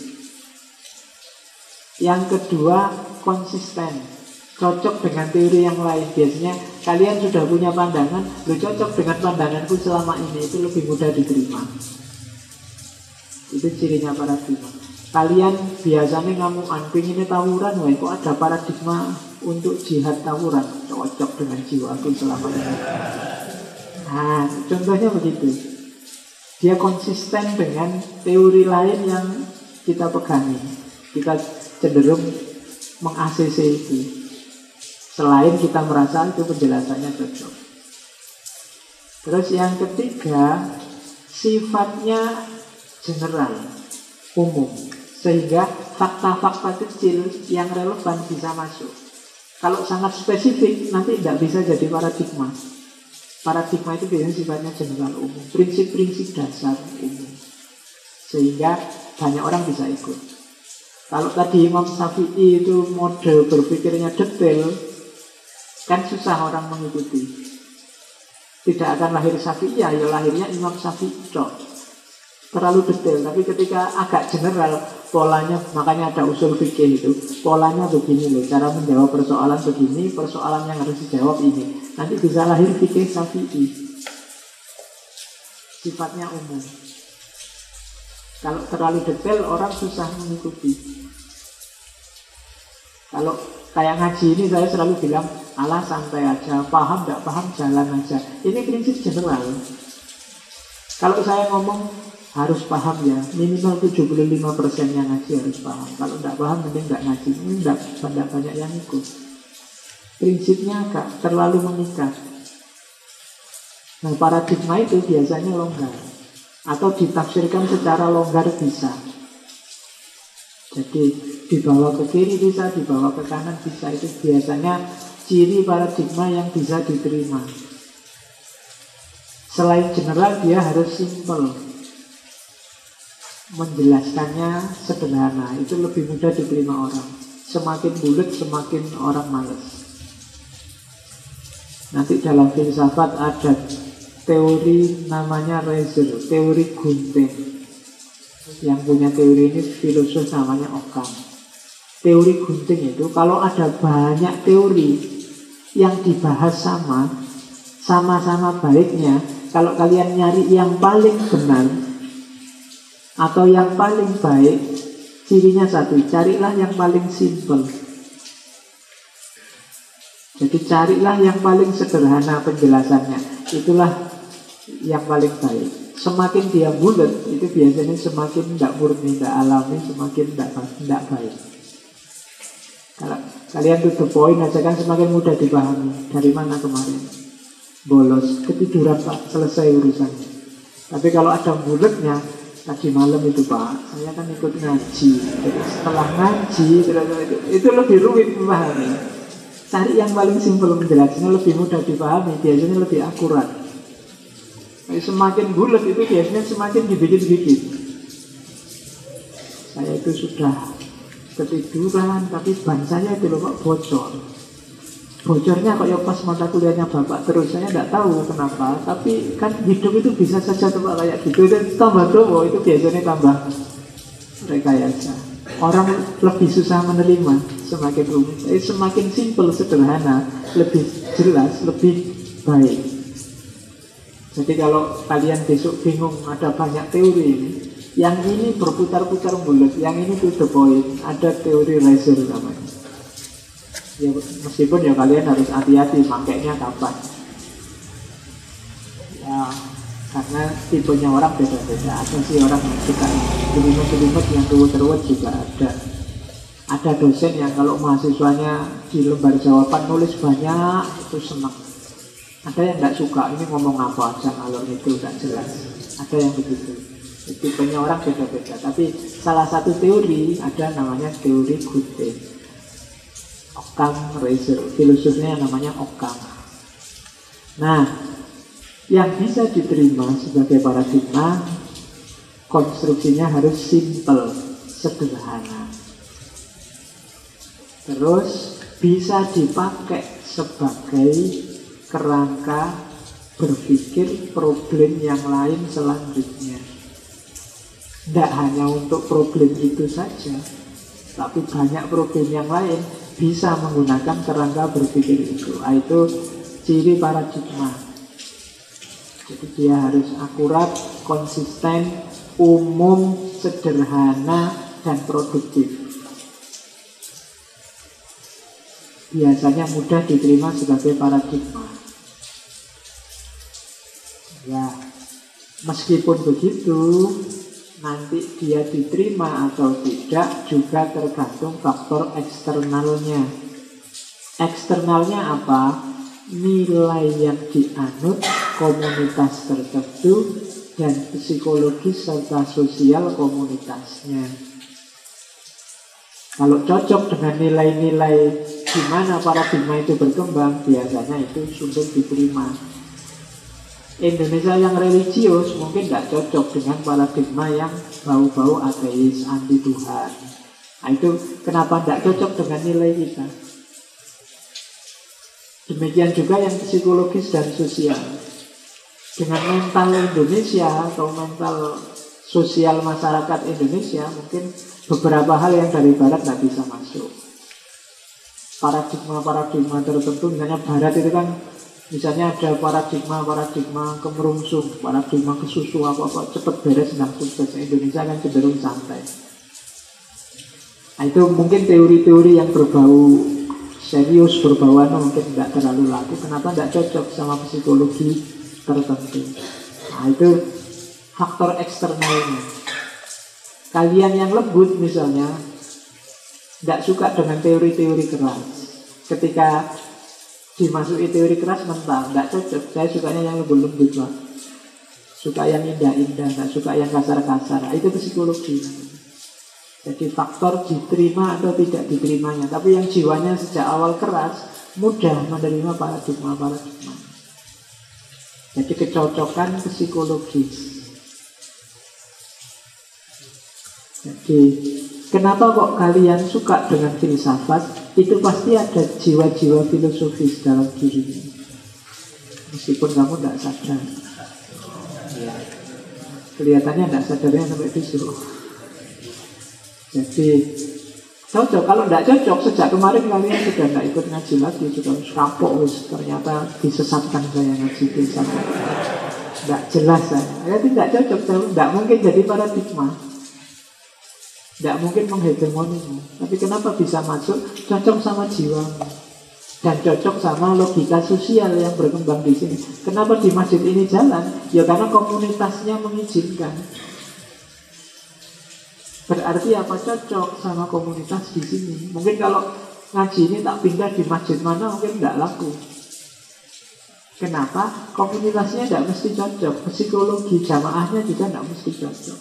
Yang kedua, konsisten. Cocok dengan teori yang lain. Biasanya kalian sudah punya pandangan, lo cocok dengan pandanganku selama ini, itu lebih mudah diterima. Itu cirinya paradigma. Kalian biasanya ngamuan, pengennya tawuran, wah kok ada paradigma untuk jihad tawuran, cocok dengan jiwaku selama ini. Nah, contohnya begitu. Dia konsisten dengan teori lain yang kita pegangi. Kita cenderung meng-ACC itu. Selain kita merasa itu penjelasannya cocok. Terus yang ketiga, sifatnya general, umum. Sehingga fakta-fakta kecil yang relevan bisa masuk. Kalau sangat spesifik, nanti tidak bisa jadi paradigma. Paradigma itu biasanya sifatnya general, umum. Prinsip-prinsip dasar umum. Sehingga banyak orang bisa ikut. Kalau tadi Imam Syafi'i itu model berpikirnya detail, kan susah orang mengikuti. Tidak akan lahir Syafi'i, ya lahirnya Imam Syafi'i. Terlalu detail, tapi ketika agak general polanya, makanya ada usul fikih itu. Polanya begini loh, cara menjawab persoalan begini, persoalan yang harus dijawab ini. Nanti bisa lahir fikih Syafi'i. Sifatnya umum. Kalau terlalu detail orang susah mengikuti. Kalau kayak ngaji ini saya selalu bilang, alah santai aja, paham gak paham jalan aja. Ini prinsip general. Kalau saya ngomong harus paham ya, minimal 75% yang ngaji harus paham. Kalau tidak paham mending tidak ngaji. Ini tidak banyak yang ikut. Prinsipnya agak terlalu mengikat. Nah, paradigma itu biasanya longgar atau ditafsirkan secara longgar bisa. Jadi dibawa ke kiri bisa, dibawa ke kanan bisa. Itu biasanya ciri paradigma yang bisa diterima. Selain general, dia harus simple. Menjelaskannya sederhana, itu lebih mudah diterima orang. Semakin bulat, semakin orang malas. Nanti dalam filsafat ada teori namanya Reiser, teori gunting. Yang punya teori ini filosof namanya Occam. Teori gunting itu kalau ada banyak teori yang dibahas sama-sama baiknya, kalau kalian nyari yang paling benar atau yang paling baik, cirinya satu, carilah yang paling simple. Jadi carilah yang paling sederhana penjelasannya. Itulah yang paling baik. Semakin dia bulat, itu biasanya semakin tidak murni, tidak alami, semakin tidak baik. Kalau kalian to the point aja kan semakin mudah dipahami. Dari mana kemarin? Bolos, ketiduran Pak, selesai urusannya. Tapi kalau ada bulatnya, tadi malam itu Pak, saya kan ikut ngaji. Jadi setelah ngaji, itu lebih rumit memahami. Cari yang paling simpel menjelaskannya, lebih mudah dipahami, biasanya lebih akurat. Semakin bulat itu biasanya semakin dikit-dikit. Saya itu sudah ketiduran, tapi ban saya itu loh Pak bocor. bocornya kok ya pas mata kuliahnya bapak terus, saya tidak tahu kenapa, tapi kan hidup itu bisa saja tuh kayak gitu, dan tambah doa itu biasanya tambah rekayasa. Orang lebih susah menerima semakin rumit, semakin simpel, sederhana, lebih jelas, lebih baik. Jadi kalau kalian besok bingung, ada banyak teori ini, yang ini berputar-putar bulat, yang ini to the point, ada teori Reiser namanya. Ya, meskipun ya kalian harus hati-hati makainya kapan. Ya, karena tipenya orang beda-beda. Ada sih orang yang suka jelimet-jelimet, yang ruwet-ruwet juga ada. Ada dosen yang kalau mahasiswanya di lembar jawaban nulis banyak, itu senang. Ada yang nggak suka, ini ngomong apa aja ngalor itu nggak jelas. Ada yang begitu. Tipenya orang beda-beda. Tapi salah satu teori ada namanya teori Gutte. Occam Reiser, filosofnya namanya Occam. Nah, yang bisa diterima sebagai paradigma, konstruksinya harus simple, sederhana. Terus bisa dipakai sebagai kerangka berpikir problem yang lain selanjutnya. Tidak hanya untuk problem itu saja, tapi banyak problem yang lain bisa menggunakan kerangka berpikir itu. Itu ciri paradigma. Jadi dia harus akurat, konsisten, umum, sederhana, dan produktif. Biasanya mudah diterima sebagai paradigma. Ya, meskipun begitu, nanti dia diterima atau tidak juga tergantung faktor eksternalnya. Eksternalnya apa? Nilai yang dianut, komunitas tertentu, dan psikologis serta sosial komunitasnya. Kalau cocok dengan nilai-nilai di mana paradigma itu berkembang, biasanya itu sungguh diterima. Indonesia yang religius mungkin tidak cocok dengan paradigma yang bau-bau ateis, anti Tuhan. Nah, itu kenapa tidak cocok dengan nilai kita. Demikian juga yang psikologis dan sosial. Dengan mental Indonesia atau mental sosial masyarakat Indonesia, mungkin beberapa hal yang dari barat tidak bisa masuk. Paradigma-paradigma tertentu, misalnya barat itu kan, misalnya ada paradigma kemerungsung, paradigma kesusu, apa-apa cepat beres, sedang sukses. Indonesia kan cenderung santai. Nah, itu mungkin teori-teori yang berbau serius, berbau mungkin tidak terlalu laku. Kenapa tidak cocok sama psikologi tertentu? Nah, itu faktor eksternalnya. Kalian yang lembut misalnya tidak suka dengan teori-teori keras. Ketika dimasuki teori keras mental, tidak cocok. Saya sukanya yang lembut-lembut, Pak. Suka yang indah-indah, tidak suka yang kasar-kasar. Itu psikologi. Jadi faktor diterima atau tidak diterimanya. Tapi yang jiwanya sejak awal keras, mudah menerima paradigma-paradigma. Jadi kecocokan psikologis. Jadi kenapa kok kalian suka dengan filsafat? Itu pasti ada jiwa-jiwa filosofis dalam dirinya. Meskipun kamu tidak sadar. Ya. Kelihatannya tidak sadarnya sampai besok. Jadi cocok. Kalau tidak cocok, sejak kemarin kalian sudah tidak ikut ngaji lagi, sudah kapok. Ternyata disesatkan saya ngaji filsafat. Tidak jelas saya. Tidak cocok. Tidak mungkin jadi paradigma. Tidak mungkin menghegemonimu. Tapi kenapa bisa masuk? Cocok sama jiwamu. Dan cocok sama logika sosial yang berkembang di sini. Kenapa di masjid ini jalan? Ya karena komunitasnya mengizinkan. Berarti apa? Cocok sama komunitas di sini. Mungkin kalau ngaji ini tak pindah di masjid mana, mungkin tidak laku. Kenapa? Komunitasnya tidak mesti cocok. Psikologi jamaahnya juga tidak mesti cocok.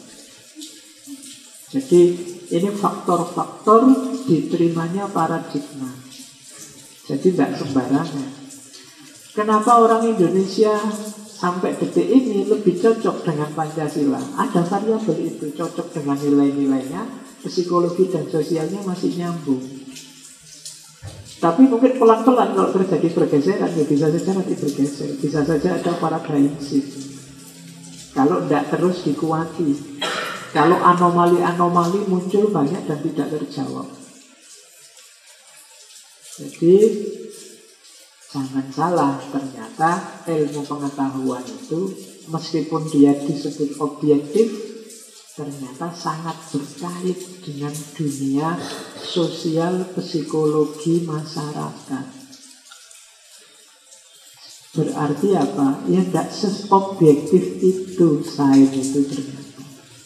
Jadi ini faktor-faktor diterimanya paradigma. Jadi tidak sembarangan. Kenapa orang Indonesia sampai detik ini lebih cocok dengan Pancasila? Ada variabel itu, cocok dengan nilai-nilainya, psikologi dan sosialnya masih nyambung. Tapi mungkin pelan-pelan kalau terjadi pergeseran, ya bisa saja nanti bergeser. Bisa saja ada paradigm shift. Kalau tidak terus dikuati. Kalau anomali-anomali muncul banyak dan tidak terjawab. Jadi jangan salah, ternyata ilmu pengetahuan itu meskipun dia disebut objektif, ternyata sangat berkait dengan dunia sosial psikologi masyarakat. Berarti apa? Ya tidak seobjektif itu sains itu ternyata.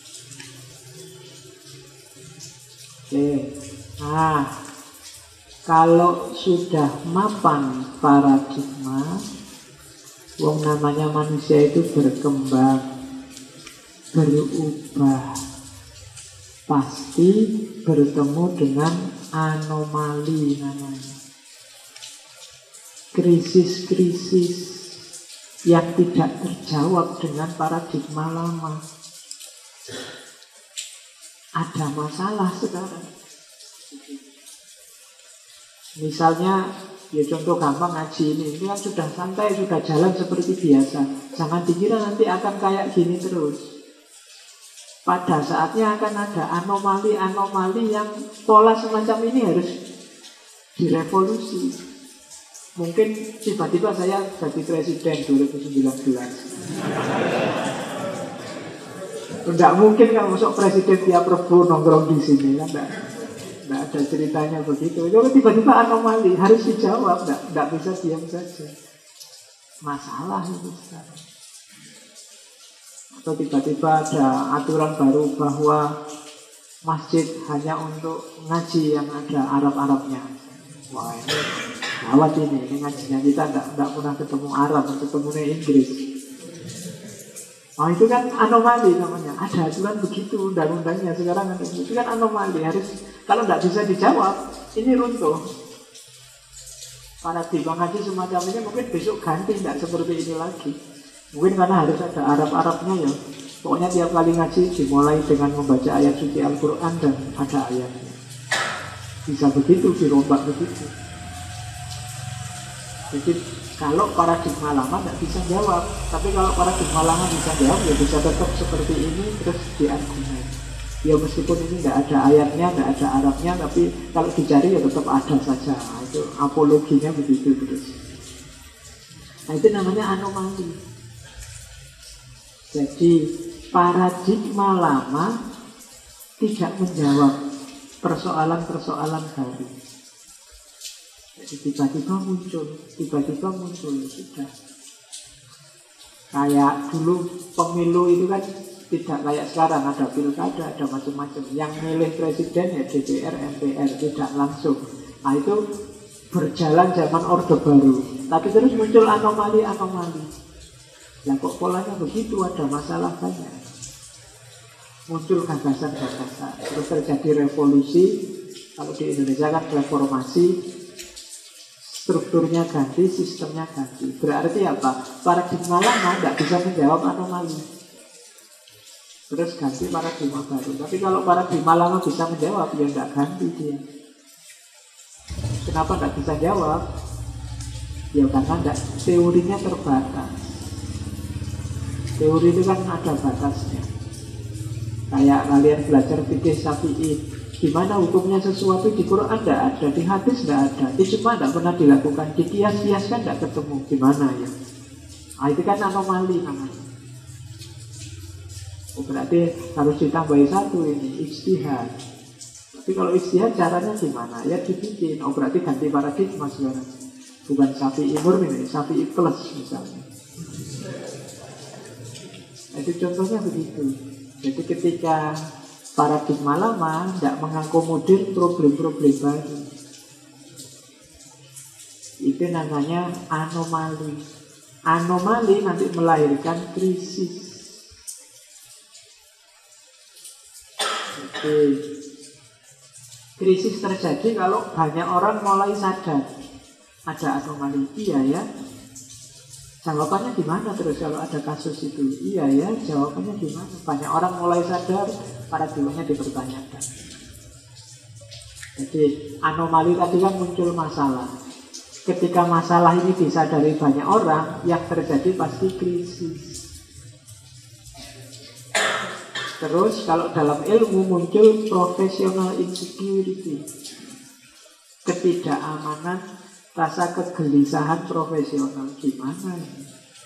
Oke. Nah, kalau sudah mapan paradigma, wong namanya manusia itu berkembang, berubah, pasti bertemu dengan anomali namanya. Krisis-krisis yang tidak terjawab dengan paradigma lama. Ada masalah sekarang. Misalnya, ya contoh gampang ngaji ini kan sudah santai, sudah jalan seperti biasa. Jangan dikira nanti akan kayak gini terus. Pada saatnya akan ada anomali-anomali yang pola semacam ini harus direvolusi. Mungkin tiba-tiba saya jadi presiden 2019. Tidak mungkin kan masuk presiden tiap Rebo nongkrong di sini kan, tidak ada ceritanya begitu. Kalau tiba-tiba anomali harus dijawab, tidak bisa diam saja. Masalah itu sekarang. Atau tiba-tiba ada aturan baru bahwa masjid hanya untuk ngaji yang ada Arab-Arabnya. Wah ini gawat ini ngajinya kita tidak pernah ketemu Arab, ketemunya Inggris. Oh itu kan anomali namanya. Ada aturan begitu undang-undangnya sekarang itu kan anomali. Harus kalau tidak bisa dijawab, ini runtuh. Paradigma ngaji semacam ini mungkin besok ganti, tidak seperti ini lagi. Mungkin karena harus ada Arab-Arabnya ya. Pokoknya tiap kali ngaji dimulai dengan membaca ayat suci Al-Quran dan ada ayatnya. Bisa begitu, dirombak begitu. Jadi kalau paradigma lama tidak bisa jawab, tapi kalau paradigma lama bisa jawab, ya bisa tetap seperti ini terus diargumen. Ya meskipun ini tidak ada ayatnya, tidak ada Arabnya, tapi kalau dicari ya tetap ada saja. Nah, itu apologinya begitu terus. Nah itu namanya anomali. Jadi paradigma lama tidak menjawab persoalan-persoalan baru. Jadi tiba-tiba muncul sudah. Kayak dulu pemilu itu kan tidak kayak sekarang, ada pilkada, ada macam-macam. Yang milih presiden ya DPR, MPR, tidak langsung. Nah itu berjalan zaman Orde Baru. Tapi terus muncul anomali-anomali. Nah kok polanya begitu, ada masalah banyak. Muncul gagasan-gagasan, terus terjadi revolusi. Kalau di Indonesia kan reformasi, strukturnya ganti, sistemnya ganti. Berarti apa? Paradigma lama tidak bisa menjawab anomali. Terus ganti paradigma baru. Tapi kalau paradigma lama bisa menjawab, ya tidak ganti dia. Kenapa tidak bisa jawab? Ya karena teorinya terbatas. Teori itu kan ada batasnya. Kayak kalian belajar fikih Syafi'i, gimana hukumnya sesuatu di Quran tidak ada, di hadis tidak ada, ijma tidak pernah dilakukan, di kias-kias kan tidak ketemu, gimana ya? Nah, itu kan anomali namanya. Oh, berarti harus ditambahi satu ini, ijtihad. Tapi kalau ijtihad caranya gimana? Ya dibikin. Oh berarti ganti paradigma sekarang. Bukan Syafi'i murni, Syafi'i plus misalnya. Itu contohnya begitu. Jadi ketika paradigma lama tidak mengakomodir problem-problem baru, itu namanya anomali. Anomali nanti melahirkan krisis. Oke. Krisis terjadi kalau banyak orang mulai sadar ada anomali. Iya ya. Jawabannya gimana terus kalau ada kasus itu? Iya ya, jawabannya gimana? Banyak orang mulai sadar, paradigmanya dipertanyakan. Jadi anomali tadi kan muncul masalah. Ketika masalah ini disadari banyak orang, yang terjadi pasti krisis. Terus kalau dalam ilmu muncul professional insecurity, ketidakamanan, rasa kegelisahan profesional. Gimana ini?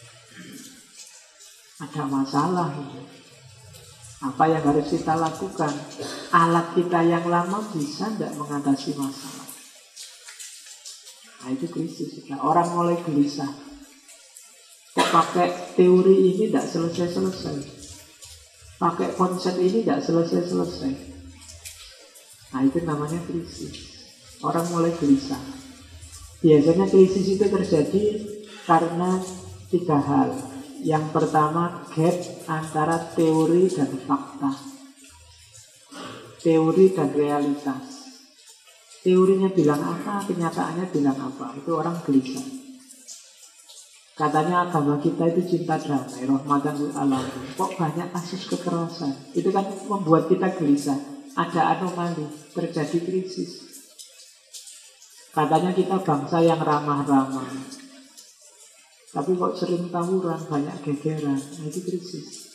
Ada masalah ini. Apa yang harus kita lakukan? Alat kita yang lama bisa tidak mengatasi masalah. Nah itu krisis. Orang mulai gelisah. Kok pakai teori ini tidak selesai-selesai? Pakai konsep ini tidak selesai-selesai? Nah itu namanya krisis. Orang mulai gelisah. Biasanya krisis itu terjadi karena 3 hal. Yang pertama, gap antara teori dan fakta. Teori dan realitas. Teorinya bilang apa, kenyataannya bilang apa. Itu orang gelisah. Katanya agama kita itu cinta damai, rahmatan lil alamin. Kok banyak kasus kekerasan? Itu kan membuat kita gelisah. Ada anomali, terjadi krisis. Katanya kita bangsa yang ramah-ramah, tapi kok sering tawuran, banyak gegeran. Nah itu krisis.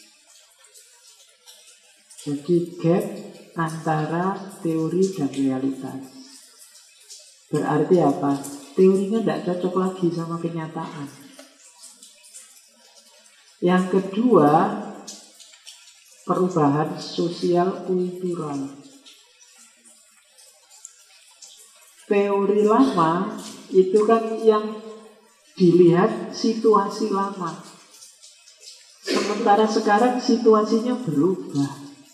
Jadi gap antara teori dan realitas. Berarti apa? Teorinya tidak cocok lagi sama kenyataan. Yang kedua, perubahan sosial kultural. Teori lama itu kan yang dilihat situasi lama. Sementara sekarang situasinya berubah.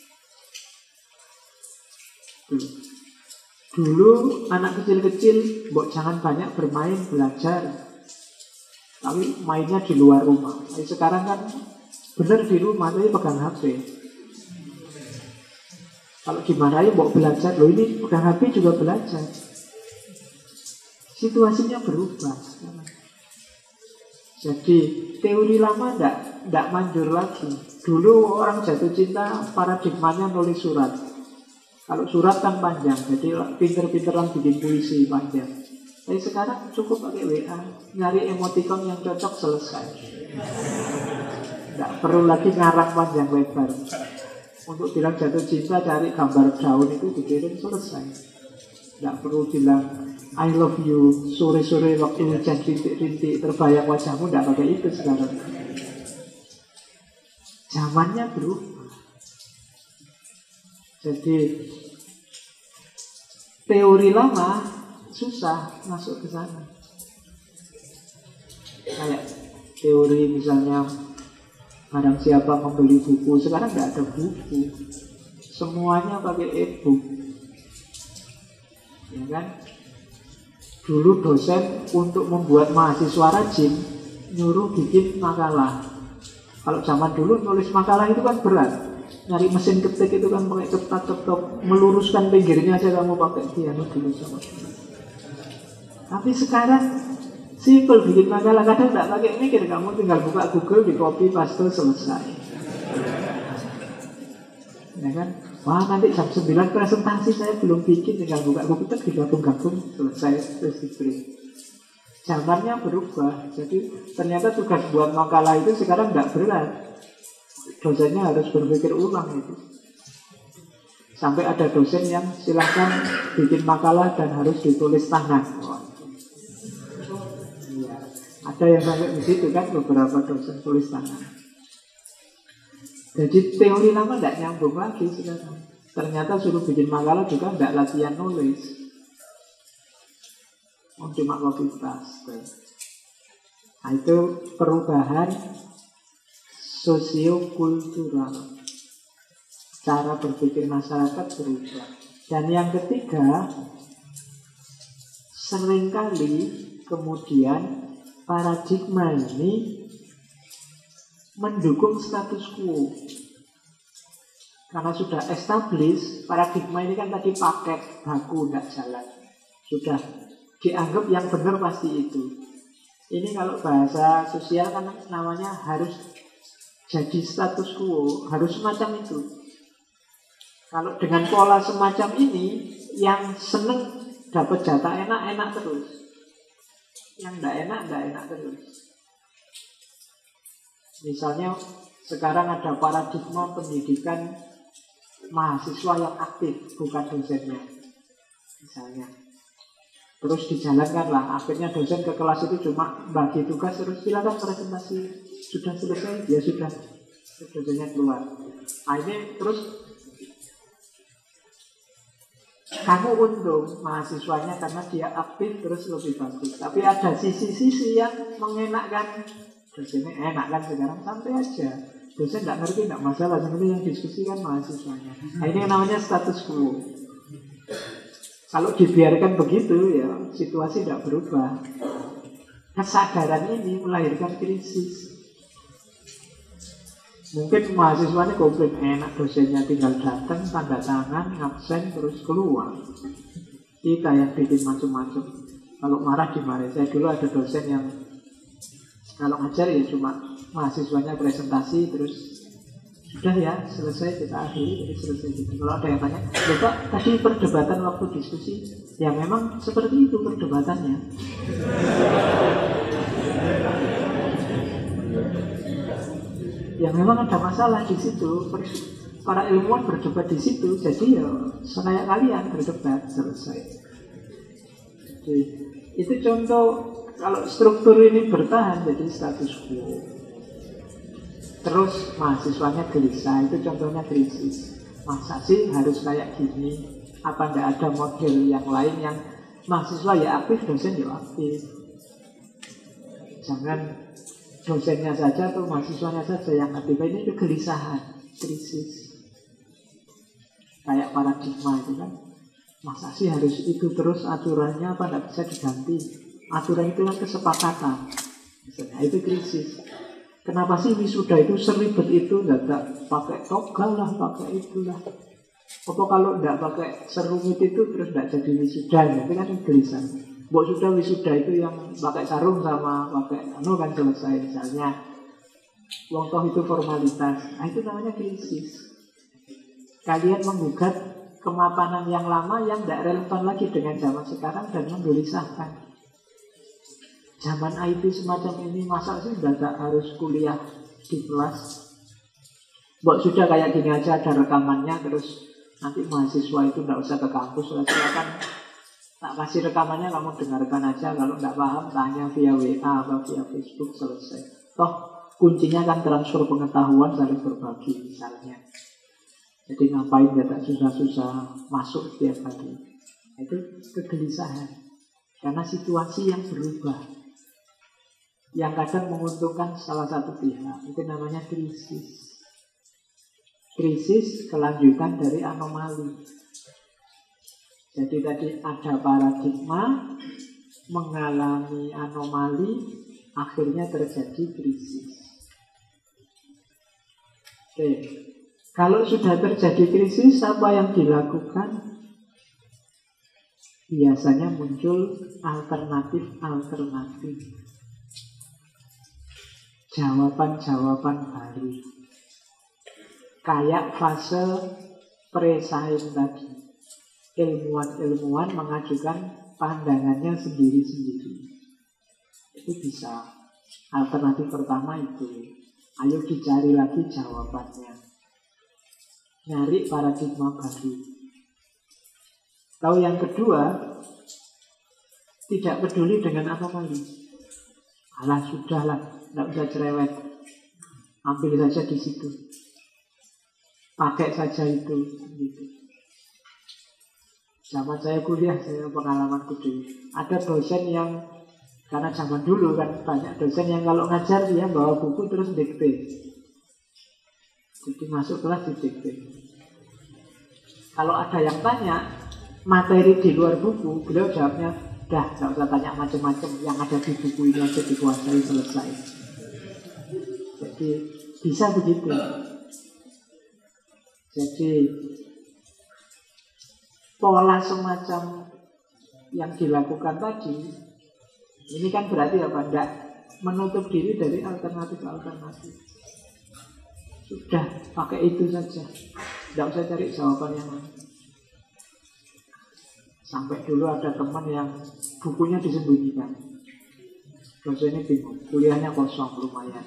Dulu anak kecil-kecil, mbok jangan banyak bermain, belajar. Tapi mainnya di luar rumah. Sekarang kan bener di rumah, tapi pegang HP. Kalau dimarahin mbok belajar, loh ini pegang HP juga belajar. Situasinya berubah. Jadi teori lama tidak manjur lagi. Dulu orang jatuh cinta paradigmanya nulis surat. Kalau surat kan panjang, jadi pinter-pinteran bikin puisi panjang. Tapi sekarang cukup pakai WA, nyari emoticon yang cocok, selesai. Tidak perlu lagi ngarang panjang lebar. Untuk bilang jatuh cinta cari gambar daun itu dikirim, selesai. Tidak perlu bilang I love you, sore-sore waktu hujan rintik-rintik terbayang wajahmu, tidak pakai itu sekarang. Zamannya berubah. Jadi teori lama susah masuk ke sana. Kayak teori misalnya barang siapa membeli buku, sekarang tidak ada buku. Semuanya pakai e-book. Ya kan? Dulu dosen untuk membuat mahasiswa rajin nyuruh bikin makalah. Kalau zaman dulu nulis makalah itu kan berat. Nyari mesin ketik itu kan pakai ketat-ketok, meluruskan pinggirnya aja kamu pakai piano dulu sama. Tapi sekarang simpel bikin makalah, kadang tidak pakai mikir, kamu tinggal buka Google, di copy paste, selesai. Ya kan? Wah nanti jam 9 presentasi saya belum bikin, tinggal buka Google, digabung-gabung, selesai, print. Zamannya berubah. Jadi ternyata tugas buat makalah itu sekarang tidak berat. Dosennya harus berpikir ulang itu. Sampai ada dosen yang silakan bikin makalah dan harus ditulis tangan. Ya, ada yang sampai di situ kan, beberapa dosen tulis tangan. Jadi teori lama tidak nyambung lagi sekarang. Ternyata suruh bikin makalah juga tidak latihan nulis. Cuma copy paste. Nah, itu perubahan sosiokultural. Cara berpikir masyarakat berubah. Dan yang ketiga, seringkali kemudian paradigma ini mendukung status quo. Karena sudah established, paradigma ini kan tadi paket, baku, tidak jalan. Sudah dianggap yang benar pasti itu. Ini kalau bahasa sosial kan namanya harus jadi status quo, harus semacam itu. Kalau dengan pola semacam ini, yang seneng dapat jatah enak, enak terus. Yang enggak enak terus. Misalnya sekarang ada paradigma pendidikan mahasiswa yang aktif, bukan dosennya. Misalnya. Terus dijalankanlah. Akhirnya dosen ke kelas itu cuma bagi tugas, terus silakan presentasi. Sudah selesai, ya sudah. Dosennya keluar. Nah, ini terus kamu untung mahasiswanya karena dia aktif terus lebih bagus. Tapi ada sisi-sisi yang mengenakkan. Dosennya enak kan sekarang, santai aja. Dosen nggak ngerti, nggak masalah. Sebenarnya yang diskusi kan mahasiswanya. Nah, ini namanya status quo. Kalau dibiarkan begitu ya situasi tidak berubah. Kesadaran ini melahirkan krisis. Mungkin mahasiswanya komplit, enak dosennya tinggal datang, tanda tangan, absen, terus keluar. Kita yang bikin macam-macam. Kalau marah dimarahin. Saya dulu ada dosen yang kalau ngajar ya cuma mahasiswanya presentasi, terus sudah ya selesai, kita akhiri, jadi selesai gitu. Kalau ada yang tanya, Bapak tadi perdebatan waktu diskusi, ya memang seperti itu perdebatannya. Ya memang ada masalah di situ. Para ilmuwan berdebat di situ. Jadi ya kayak kalian berdebat, selesai. Jadi itu contoh. Kalau struktur ini bertahan jadi status quo. Terus mahasiswanya gelisah. Itu contohnya krisis. Masa sih harus kayak gini? Apa tidak ada model yang lain yang mahasiswa ya aktif, dosen ya aktif? Jangan dosennya saja atau mahasiswanya saja yang aktif. Ini kegelisahan, krisis. Kayak paradigma itu kan. Masa sih harus itu terus aturannya, apa tidak bisa diganti? Aturan itu kan kesepakatan. Misalnya itu krisis. Kenapa sih wisuda itu seribet itu? Nggak pakai toga lah, pakai itulah. Apa kalau nggak pakai serumit itu terus nggak jadi wisuda? Itu kan gelisah. Mbok sudah wisuda itu yang pakai sarung sama pakai kan selesai misalnya. Wong toh itu formalitas. Nah itu namanya krisis. Kalian menggugat kemapanan yang lama yang tidak relevan lagi dengan zaman sekarang dan menggelisahkan. Zaman IT semacam ini masa sih tidak harus kuliah di kelas. Mbok sudah kayak gini aja ada rekamannya, terus nanti mahasiswa itu tidak usah ke kampus, silakan tak kasih rekamannya, kamu dengarkan aja. Kalau tidak paham tanya via WA atau via Facebook, selesai. Toh kuncinya kan transfer pengetahuan, saling berbagi misalnya. Jadi ngapain ya tak susah-susah masuk setiap hari. Itu kegelisahan. Karena situasi yang berubah, yang kadang menguntungkan salah satu pihak. Itu namanya krisis. Krisis kelanjutan dari anomali. Jadi tadi ada paradigma, mengalami anomali, akhirnya terjadi krisis. Oke. Kalau sudah terjadi krisis, apa yang dilakukan? Biasanya muncul alternatif-alternatif. Jawaban-jawaban baru. Kayak fase pre-sains tadi. Ilmuwan-ilmuwan mengajukan pandangannya sendiri-sendiri. Itu bisa. Alternatif pertama itu. Ayo dicari lagi jawabannya. Nyari paradigma baru. Tahu yang kedua, tidak peduli dengan anomali. Alah sudahlah, tidak usah cerewet. Ambil saja di situ. Pakai saja itu. Gitu. Zaman saya kuliah, saya pengalamanku dulu. Ada dosen yang, karena zaman dulu kan banyak dosen yang kalau ngajar dia bawa buku terus dikte. Jadi masuk kelas didikte. Kalau ada yang tanya materi di luar buku, beliau jawabnya, dah, gak usah tanya macam-macam, yang ada di buku ini aja dikuasai, selesai. Jadi bisa begitu. Jadi pola semacam yang dilakukan tadi, ini kan berarti apa? Tidak menutup diri dari alternatif-alternatif. Sudah, pakai itu saja. Tidak usah cari jawaban yang lain. Sampai dulu ada teman yang bukunya disembunyikan. Dosennya bingung, kuliahnya kosong lumayan.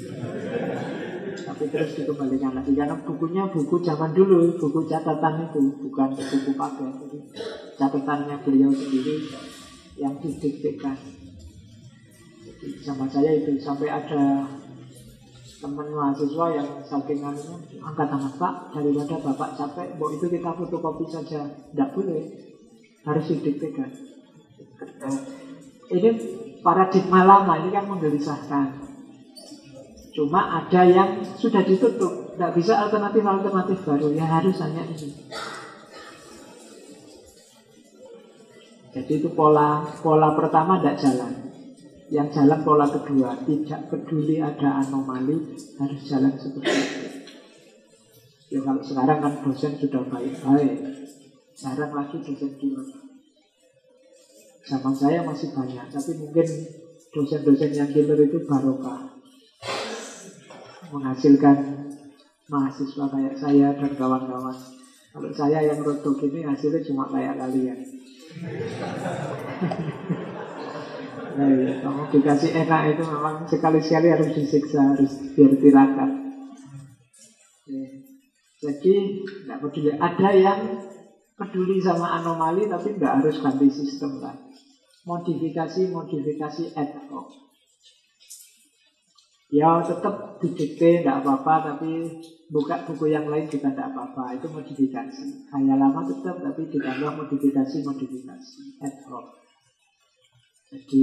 Tapi terus dikembalikan lagi karena bukunya buku zaman dulu, buku catatan itu, bukan buku pakai. Jadi catatannya beliau sendiri yang didiktekan. Jadi sama saya itu sampai ada teman mahasiswa yang saking angkat tangan, Pak, daripada Bapak capek, itu kita fotokopi saja. Tidak boleh. Harus didiktekan. Ini paradigma lama, ini kan menggelisahkan. Cuma ada yang sudah ditutup, tidak bisa alternatif-alternatif baru. Ya harus hanya ini. Jadi itu pola pertama tidak jalan. Yang jalan pola kedua, tidak peduli ada anomali, harus jalan seperti itu. Ya kalau sekarang kan dosen sudah baik-baik, jarang lagi dosen killer. Zaman saya masih banyak, tapi mungkin dosen-dosen yang killer itu barokah, menghasilkan mahasiswa kayak saya dan kawan-kawan. Kalau saya yang rodok ini hasilnya cuma kayak kalian. Nah, ya, kamu dikasih enak itu memang sekali-sekali harus disiksa, harus biar tirakat. Jadi tidak peduli. Ada yang peduli sama anomali tapi nggak harus ganti sistem kan. Modifikasi ad hoc. Ya tetap didikte tidak apa-apa, tapi buka buku yang lain juga tidak apa-apa. Itu modifikasi. Kayak lama tetap, tapi ditambah modifikasi ad hoc. Jadi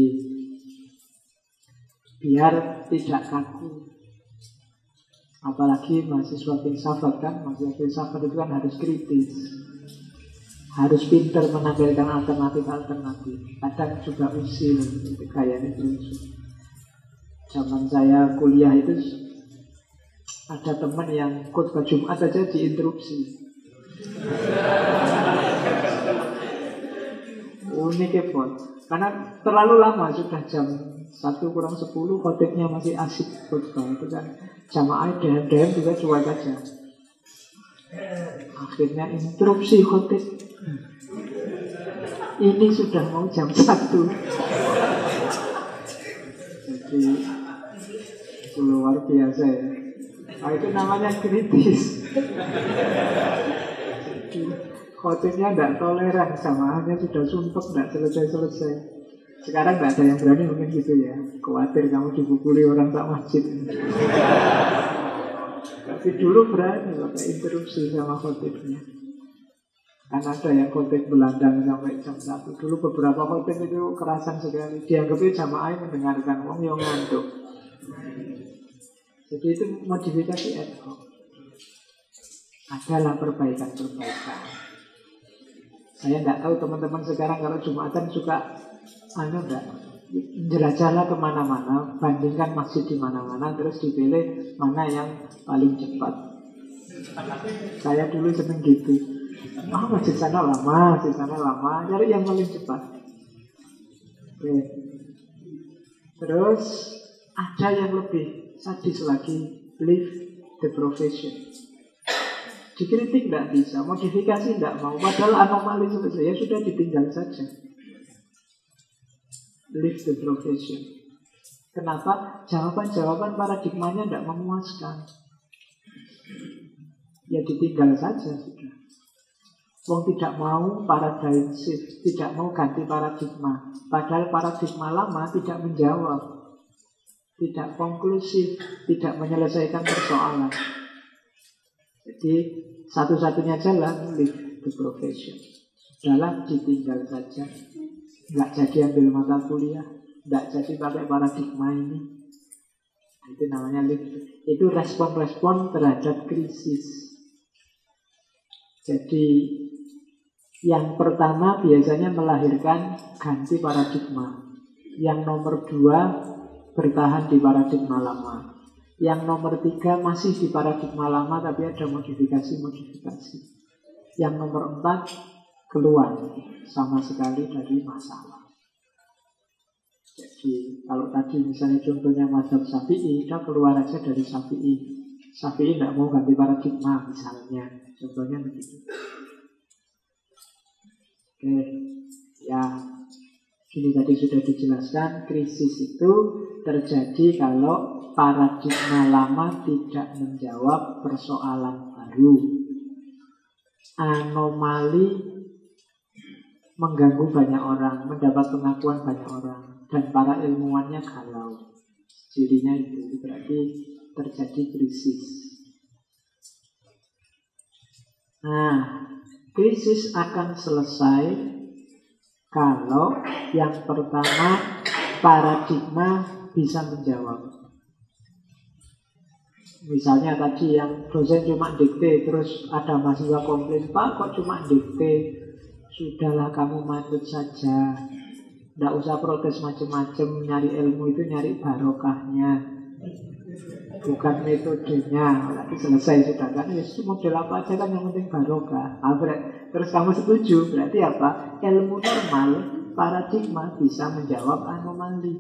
biar tidak kaku. Apalagi mahasiswa filsafat kan, mahasiswa filsafat itu kan harus kritis, harus pintar menampilkan alternatif-alternatif. Kadang juga usil, itu kayaknya filsuf. Zaman saya kuliah itu ada teman yang khutbah Jumat aja diinterupsi. Unik kepot. Karena terlalu lama, sudah jam 1:50, khotibnya masih asik khutbah. Itu kan jamaah DM juga cuek aja. Akhirnya interupsi khotib. Ini sudah mau jam 1. Jadi itu luar biasa ya. Nah, itu namanya kritis. Jadi khotibnya tidak toleran, jamaahnya sudah sumpah tidak selesai-selesai. Sekarang tidak ada yang berani mungkin gitu ya. Khawatir kamu dipukuli orang tak masjid. Tapi dulu berani pakai interupsi sama khotibnya. Kan ada yang khotib belandang sampai jam 1. Dulu beberapa khotib itu kerasan sekali. Dianggapnya jamaah mendengarkan, wong yang ngantuk. Jadi itu modifikasi ad hoc. Adalah perbaikan-perbaikan. Saya tidak tahu teman-teman sekarang kalau Jumatan suka enggak, jelajahlah kemana-mana, bandingkan masjid di mana-mana, terus dipilih mana yang paling cepat. Saya dulu seneng gitu. Masjid sana lama, cari yang paling cepat. Oke. Terus ada yang lebih sadis lagi, leave the profession. Dikritik tidak bisa, modifikasi tidak mau, padahal anomali selesai, ya sudah ditinggal saja. Leave the profession. Kenapa? Jawaban-jawaban paradigmanya tidak memuaskan. Ya ditinggal saja sudah. Wong tidak mau paradigm shift, tidak mau ganti paradigma. Padahal paradigma lama tidak menjawab, tidak konklusif, tidak menyelesaikan persoalan. Jadi satu-satunya jalan leave the profession. Jalan ditinggal saja. Nggak jadi ambil mata kuliah, nggak jadi pakai paradigma ini. Itu namanya leave. Itu respon-respon terhadap krisis. Jadi yang pertama biasanya melahirkan ganti paradigma. Yang nomor 2 bertahan di paradigma lama. Yang nomor 3 masih di paradigma lama tapi ada modifikasi-modifikasi. Yang nomor 4 keluar sama sekali dari masalah. Jadi kalau tadi misalnya contohnya mazhab Syafi'i, kita keluar aja dari Syafi'i. Syafi'i tidak mau ganti paradigma misalnya. Contohnya begitu. Oke, ya ini tadi sudah dijelaskan, krisis itu terjadi kalau paradigma lama tidak menjawab persoalan baru. Anomali mengganggu banyak orang, mendapat pengakuan banyak orang, dan para ilmuwannya galau. Cirinya itu berarti terjadi krisis. Nah, krisis akan selesai kalau yang pertama paradigma bisa menjawab. Misalnya tadi yang dosen cuma dikte, terus ada mahasiswa komplain, Pak kok cuma dikte? Sudahlah kamu manut saja, tidak usah protes macam-macam. Nyari ilmu itu nyari barokahnya, bukan metodenya. Nanti selesai sudah kan, ya model apa aja kan yang penting barokah. Terus kamu setuju, berarti apa? Ilmu normal, paradigma bisa menjawab anomali.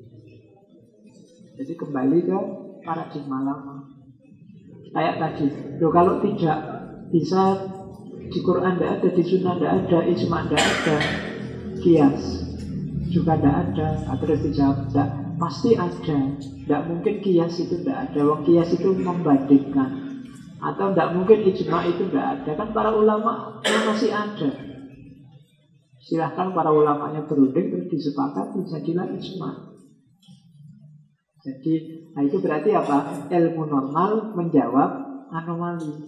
Jadi kembali ke paradigma lama. Kayak tadi, kalau tidak bisa, di Quran tidak ada, di Sunnah tidak ada, ijma tidak ada, kias juga tidak ada. Terus dijawab, tidak, pasti ada. Tidak mungkin kias itu tidak ada. Wong kias itu membandingkan. Atau tidak mungkin ijma itu tidak ada. Kan para ulama masih ada. Silahkan para ulamanya berunding, terus disepakati, jadilah ijma. Jadi, nah itu berarti apa? Ilmu normal menjawab anomali.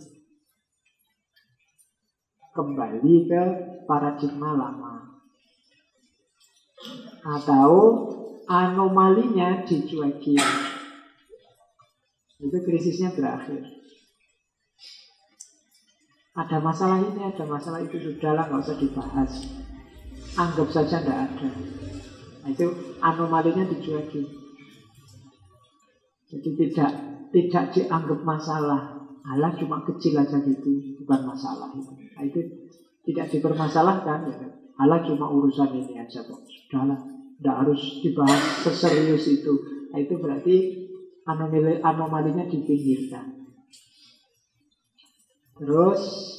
Kembali ke paradigma lama. Atau anomalinya dicuekin. Itu krisisnya berakhir. Ada masalah ini, ada masalah itu, sudahlah nggak usah dibahas. Anggap saja tidak ada. Nah, itu anomalinya dicuekin. Jadi tidak dianggap masalah. Allah cuma kecil aja gitu, bukan masalah itu. Nah, itu tidak dipermasalahkan. Ya. Allah cuma urusan ini aja kok. Sudahlah, tidak harus dibahas seserius itu. Nah, itu berarti anomalinya dipinggirkan. Terus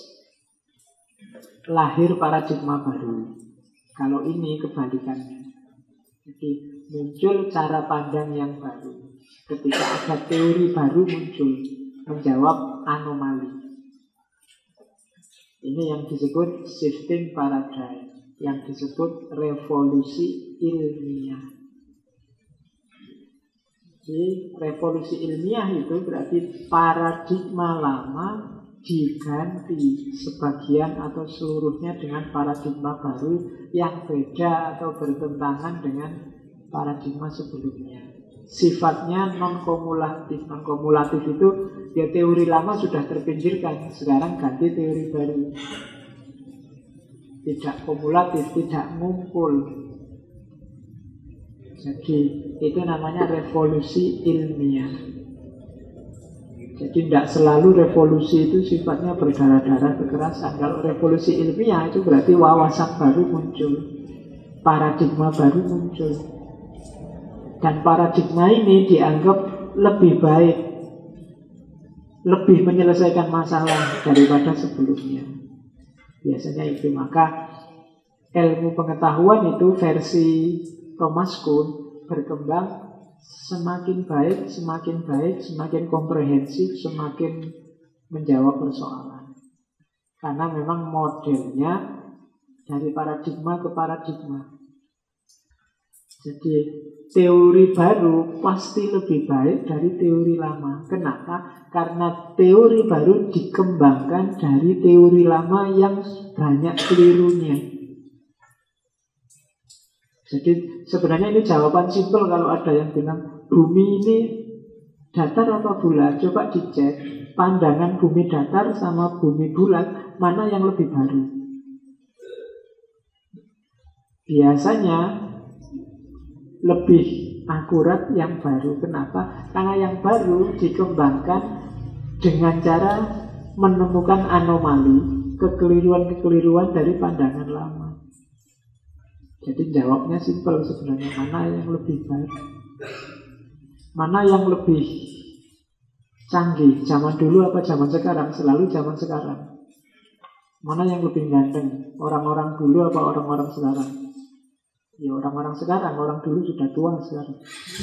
lahir paradigma baru. Kalau ini kebalikannya. Jadi muncul cara pandang yang baru. Ketika ada teori baru muncul menjawab anomali. Ini yang disebut shifting paradigm, yang disebut revolusi ilmiah. Jadi revolusi ilmiah itu berarti paradigma lama diganti sebagian atau seluruhnya dengan paradigma baru yang beda atau bertentangan dengan paradigma sebelumnya. Sifatnya non-kumulatif. Non-kumulatif itu ya teori lama sudah terpinggirkan, sekarang ganti teori baru. Tidak kumulatif, tidak ngumpul. Jadi itu namanya revolusi ilmiah. Jadi tidak selalu revolusi itu sifatnya berdarah-darah kekerasan. Kalau revolusi ilmiah itu berarti wawasan baru muncul, paradigma baru muncul. Dan paradigma ini dianggap lebih baik, lebih menyelesaikan masalah daripada sebelumnya. Biasanya itu. Maka ilmu pengetahuan itu versi Thomas Kuhn berkembang semakin baik, semakin komprehensif, semakin menjawab persoalan. Karena memang modelnya dari paradigma ke paradigma. Jadi teori baru pasti lebih baik dari teori lama. Kenapa? Karena teori baru dikembangkan dari teori lama yang banyak kelirunya. Jadi sebenarnya ini jawaban simpel kalau ada yang bilang bumi ini datar atau bulat. Coba dicek pandangan bumi datar sama bumi bulat, mana yang lebih baru. Biasanya lebih akurat yang baru. Kenapa? Karena yang baru dikembangkan dengan cara menemukan anomali, kekeliruan-kekeliruan dari pandangan lama. Jadi jawabnya simpel sebenarnya, mana yang lebih baik, mana yang lebih canggih, zaman dulu apa zaman sekarang? Selalu zaman sekarang. Mana yang lebih ganteng? Orang-orang dulu apa orang-orang sekarang? Ya orang-orang sekarang, orang dulu sudah tua sekarang.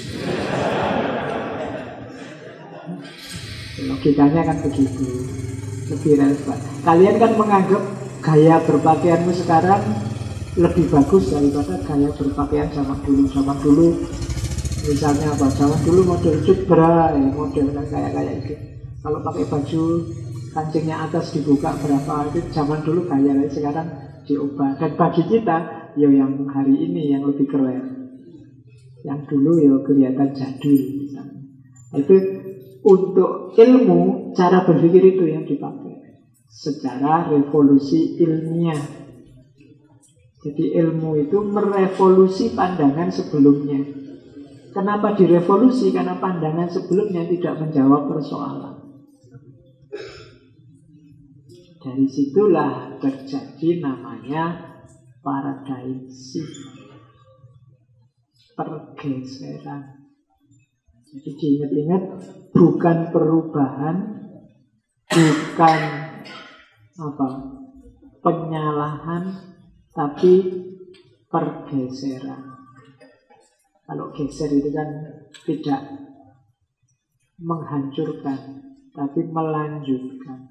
Logikanya kan begitu. Lebih relevan. Kalian kan menganggap gaya berpakaianmu sekarang lebih bagus daripada gaya berpakaian zaman dulu. Zaman dulu misalnya apa? Zaman dulu model cutbra, model kayak itu. Kalau pakai baju kancingnya atas dibuka berapa, itu zaman dulu gaya, sekarang diubah. Dan bagi kita, ya yang hari ini yang lebih keren. Yang dulu ya kelihatan jadul misalnya. Itu untuk ilmu, cara berpikir itu yang dipakai secara revolusi ilmiah. Jadi ilmu itu merevolusi pandangan sebelumnya. Kenapa direvolusi? Karena pandangan sebelumnya tidak menjawab persoalan. Dari situlah terjadi namanya paradigm shift, pergeseran. Jadi diingat-ingat, bukan perubahan, bukan penyalahan, tapi pergeseran. Kalau geser itu kan tidak menghancurkan, tapi melanjutkan.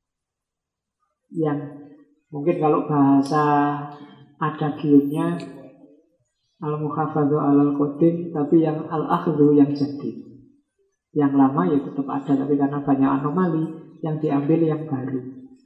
Yang mungkin kalau bahasa adagiumnya al-muhafadhu al-qadim, tapi yang al-akhdhu yang jadid. Yang lama ya tetap ada, tapi karena banyak anomali, yang diambil yang baru.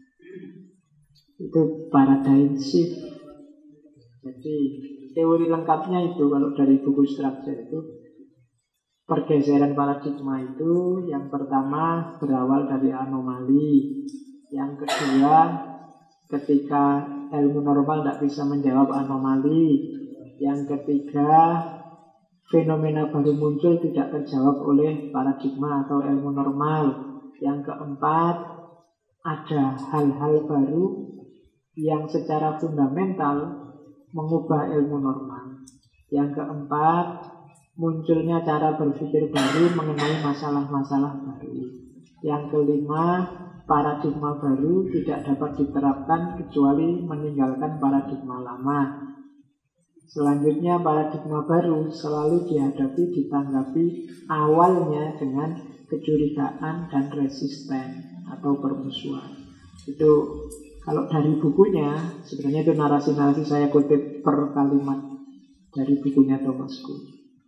Itu paradigm shift. Jadi teori lengkapnya itu kalau dari buku struktur itu, pergeseran paradigma itu yang pertama berawal dari anomali. Yang kedua, ketika ilmu normal tidak bisa menjawab anomali. Yang ketiga, fenomena baru muncul tidak terjawab oleh paradigma atau ilmu normal. Yang keempat, ada hal-hal baru yang secara fundamental mengubah ilmu normal. Yang keempat, munculnya cara berpikir baru mengenai masalah-masalah baru. Yang kelima, paradigma baru tidak dapat diterapkan kecuali meninggalkan paradigma lama. Selanjutnya, paradigma baru selalu ditanggapi awalnya dengan kecurigaan dan resisten atau permusuhan. Itu kalau dari bukunya, sebenarnya itu narasi-narasi saya kutip per kalimat dari bukunya Thomas Kuhn.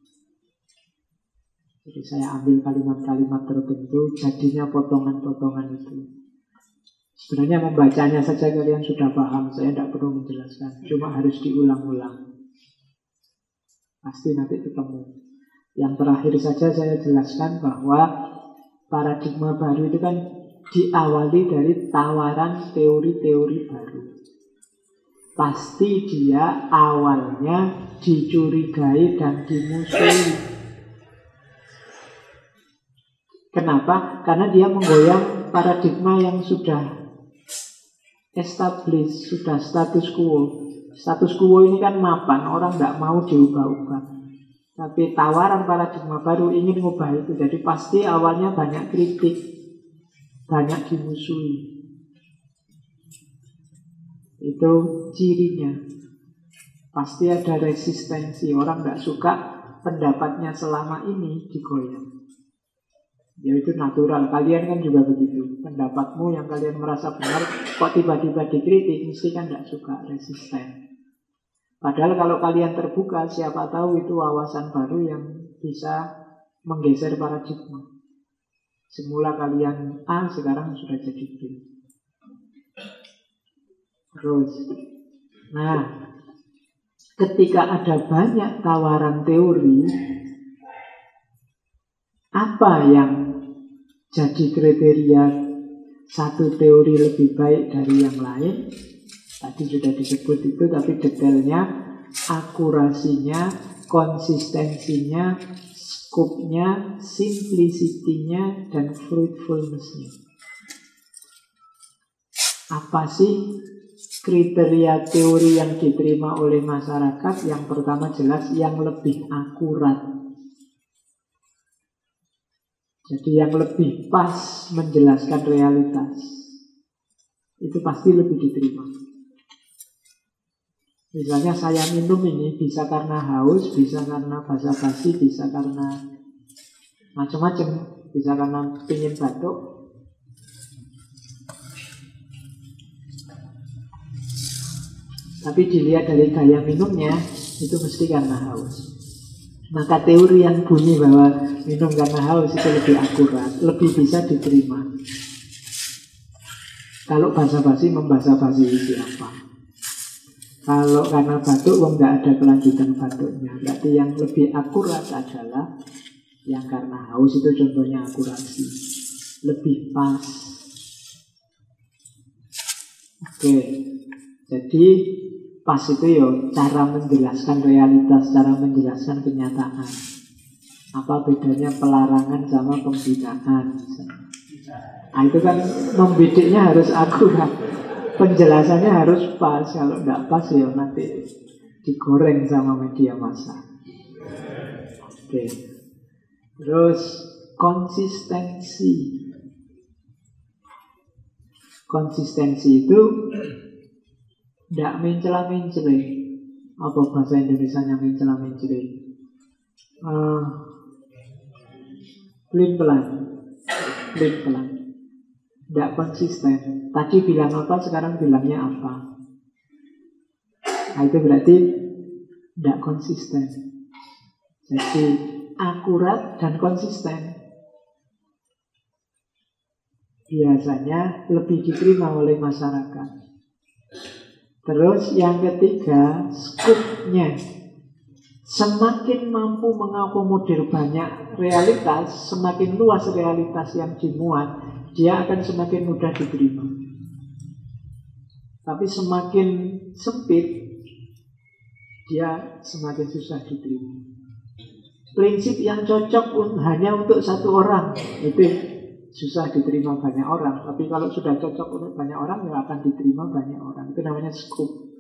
Jadi saya ambil kalimat-kalimat tertentu, jadinya potongan-potongan itu. Sebenarnya membacanya saja kalian sudah paham, saya tidak perlu menjelaskan. Cuma harus diulang-ulang. Pasti nanti ketemu. Yang terakhir saja saya jelaskan bahwa paradigma baru itu kan diawali dari tawaran teori-teori baru. Pasti dia awalnya dicurigai dan dimusuhi. Kenapa? Karena dia menggoyang paradigma yang sudah established, sudah status quo. Status quo ini kan mapan, orang nggak mau diubah-ubah. Tapi tawaran paradigma baru ingin mengubah itu. Jadi pasti awalnya banyak kritik, banyak dimusuhi. Itu cirinya. Pasti ada resistensi. Orang nggak suka pendapatnya selama ini digoyang. Ya itu natural, kalian kan juga begitu. Pendapatmu yang kalian merasa benar, kok tiba-tiba dikritik, mesti kan tidak suka, resisten. Padahal kalau kalian terbuka, siapa tahu itu wawasan baru yang bisa menggeser paradigma. Semula kalian A, sekarang sudah jadi B. Terus, nah, ketika ada banyak tawaran teori, apa yang jadi kriteria satu teori lebih baik dari yang lain? Tadi sudah disebut itu, tapi detailnya, akurasinya, konsistensinya, scope-nya, simplicity-nya, dan fruitfulness-nya. Apa sih kriteria teori yang diterima oleh masyarakat? Yang pertama jelas yang lebih akurat. Jadi yang lebih pas menjelaskan realitas itu pasti lebih diterima. Misalnya saya minum ini bisa karena haus, bisa karena basa-basi, bisa karena macam-macam, bisa karena pingin batuk. Tapi dilihat dari gaya minumnya, itu mesti karena haus. Maka teori yang bunyi bahwa minum karena haus itu lebih akurat, lebih bisa diterima. Kalau basa-basi membasa-basi siapa? Kalau karena batuk, nggak ada kelanjutan batuknya. Berarti yang lebih akurat adalah yang karena haus, itu contohnya akurasi. Lebih pas. Oke. Jadi pas itu ya cara menjelaskan realitas, cara menjelaskan kenyataan. Apa bedanya pelarangan sama pembinaan? Nah, itu kan membidiknya harus akurat. Penjelasannya harus pas. Kalau tidak pas ya nanti digoreng sama media massa. Oke. Terus konsistensi. Konsistensi itu tidak mencela-mencela. Apa bahasa Indonesianya mencela-mencela? Pelin-pelan. Pelin-pelan. Tidak konsisten. Tadi bilang apa, sekarang bilangnya apa. Nah itu berarti tidak konsisten. Jadi akurat dan konsisten biasanya lebih diterima oleh masyarakat. Terus yang ketiga, skupnya. Semakin mampu mengakomodir banyak realitas, semakin luas realitas yang dimuat, dia akan semakin mudah diterima. Tapi semakin sempit, dia semakin susah diterima. Prinsip yang cocok hanya untuk satu orang, itu susah diterima banyak orang. Tapi kalau sudah cocok untuk banyak orang, ya akan diterima banyak orang. Itu namanya scope.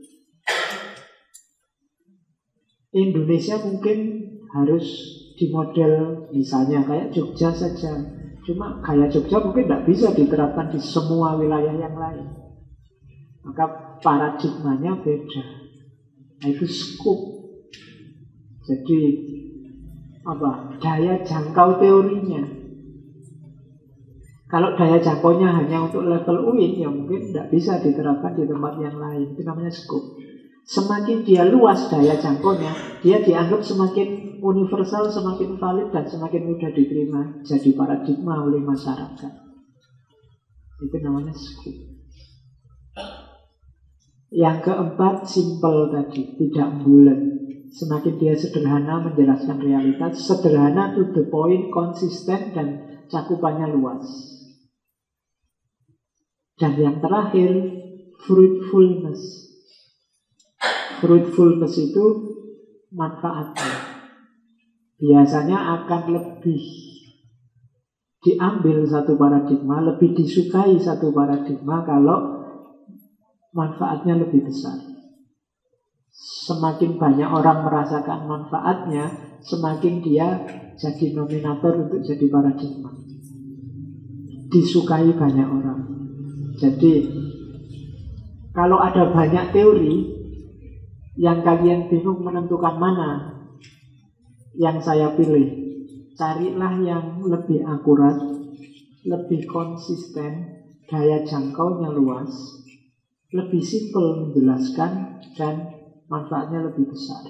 Indonesia mungkin harus di model misalnya kayak Jogja saja. Cuma kayak Jogja mungkin tidak bisa diterapkan di semua wilayah yang lain. Maka paradigmanya beda. Nah itu scope. Jadi apa? Daya jangkau teorinya. Kalau daya jangkaunya hanya untuk level UIN, ya mungkin tidak bisa diterapkan di tempat yang lain. Itu namanya scope. Semakin dia luas daya jangkaunya, dia dianggap semakin universal, semakin valid, dan semakin mudah diterima jadi paradigma oleh masyarakat. Itu namanya scope. Yang keempat, simple tadi, tidak bulat. Semakin dia sederhana menjelaskan realitas, sederhana to the point, konsisten, dan cakupannya luas. Dan yang terakhir, fruitfulness. Fruitfulness itu manfaatnya biasanya akan lebih diambil satu paradigma, lebih disukai satu paradigma kalau manfaatnya lebih besar. Semakin banyak orang merasakan manfaatnya, semakin dia jadi nominator untuk jadi paradigma. Disukai banyak orang. Jadi kalau ada banyak teori yang kalian bingung menentukan mana yang saya pilih, carilah yang lebih akurat, lebih konsisten, daya jangkaunya luas, lebih simpel menjelaskan, dan manfaatnya lebih besar.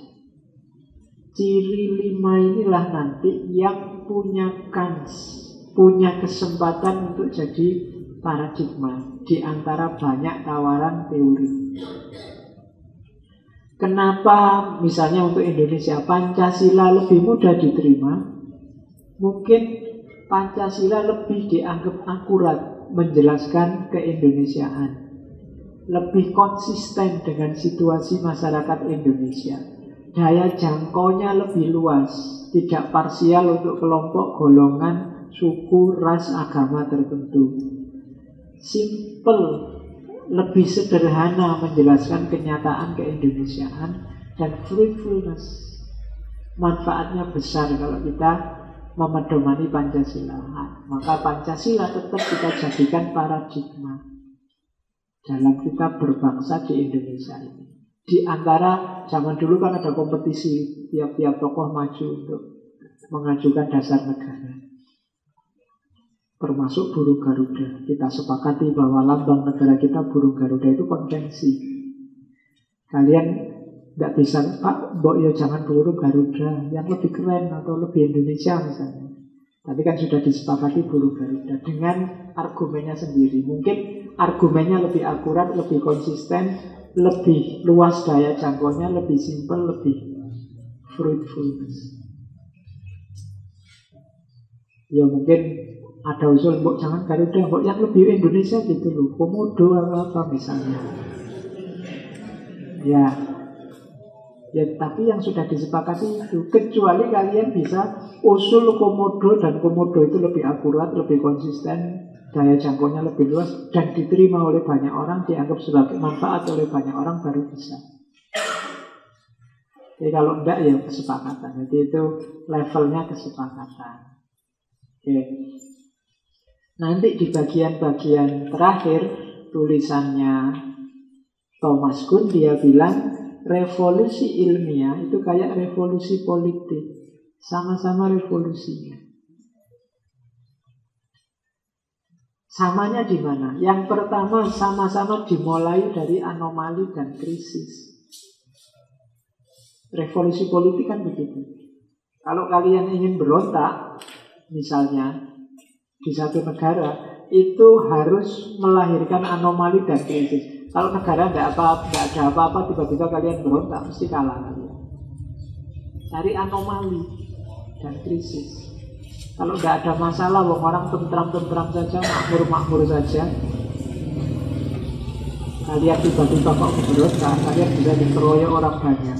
Ciri 5 inilah nanti yang punya kans, punya kesempatan untuk jadi paradigma di antara banyak tawaran teori. Kenapa misalnya untuk Indonesia Pancasila lebih mudah diterima? Mungkin Pancasila lebih dianggap akurat menjelaskan keindonesiaan, lebih konsisten dengan situasi masyarakat Indonesia. Daya jangkaunya lebih luas, tidak parsial untuk kelompok, golongan, suku, ras, agama tertentu. Simple, lebih sederhana menjelaskan kenyataan keindonesiaan, dan fruitfulness. Manfaatnya besar kalau kita memedomani Pancasila. Maka Pancasila tetap kita jadikan paradigma dalam kita berbangsa di Indonesia ini. Di antara zaman dulu kan ada kompetisi, tiap-tiap tokoh maju untuk mengajukan dasar negara, termasuk burung Garuda. Kita sepakati bahwa lambang negara kita burung Garuda, itu konvensi. Kalian nggak bisa, Pak, mbok yo jangan burung Garuda, yang lebih keren atau lebih Indonesia misalnya. Tapi kan sudah disepakati burung Garuda dengan argumennya sendiri. Mungkin argumennya lebih akurat, lebih konsisten, lebih luas daya jangkaunya, lebih simple, lebih fruitfulness. Ya mungkin ada usul, mbok jangan Garuda, mbok yang lebih Indonesia gitu loh, Komodo apa misalnya. Ya tapi yang sudah disepakati itu, kecuali kalian bisa usul Komodo, dan Komodo itu lebih akurat, lebih konsisten, daya jangkaunya lebih luas, dan diterima oleh banyak orang, dianggap sebagai manfaat oleh banyak orang, baru bisa. Jadi kalau enggak ya kesepakatan. Jadi itu levelnya kesepakatan. Oke. Nanti di bagian-bagian terakhir tulisannya Thomas Kuhn, dia bilang revolusi ilmiah itu kayak revolusi politik, sama-sama revolusinya. Samanya di mana? Yang pertama, sama-sama dimulai dari anomali dan krisis. Revolusi politik kan begitu. Kalau kalian ingin berontak, misalnya di satu negara, itu harus melahirkan anomali dan krisis. Kalau negara tidak ada apa-apa, tiba-tiba kalian berontak, mesti kalah kalian. Cari anomali dan krisis. Kalau tidak ada masalah, orang tentram-tentram saja, makmur-makmur saja, kalian tiba-tiba kok berontak, kalian bisa dikeroyok orang banyak.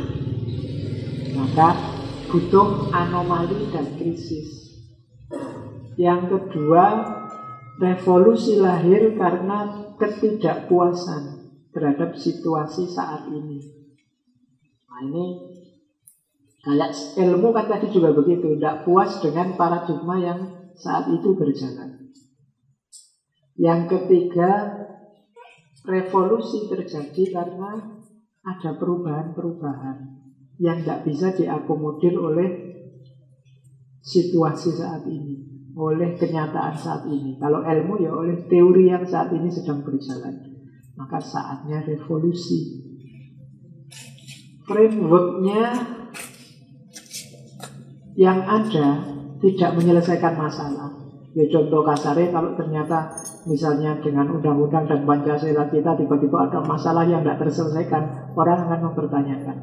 Maka butuh anomali dan krisis. Yang kedua, revolusi lahir karena ketidakpuasan terhadap situasi saat ini. Nah ini kayak ilmu kan tadi juga begitu, tidak puas dengan paradigma yang saat itu berjalan. Yang ketiga, revolusi terjadi karena ada perubahan-perubahan yang tidak bisa diakomodir oleh situasi saat ini, oleh kenyataan saat ini. Kalau ilmu ya oleh teori yang saat ini sedang berjalan. Maka saatnya revolusi. Frameworknya yang ada tidak menyelesaikan masalah. Ya contoh kasarnya, kalau ternyata misalnya dengan undang-undang dan Pancasila kita tiba-tiba ada masalah yang tidak terselesaikan, orang akan mempertanyakan.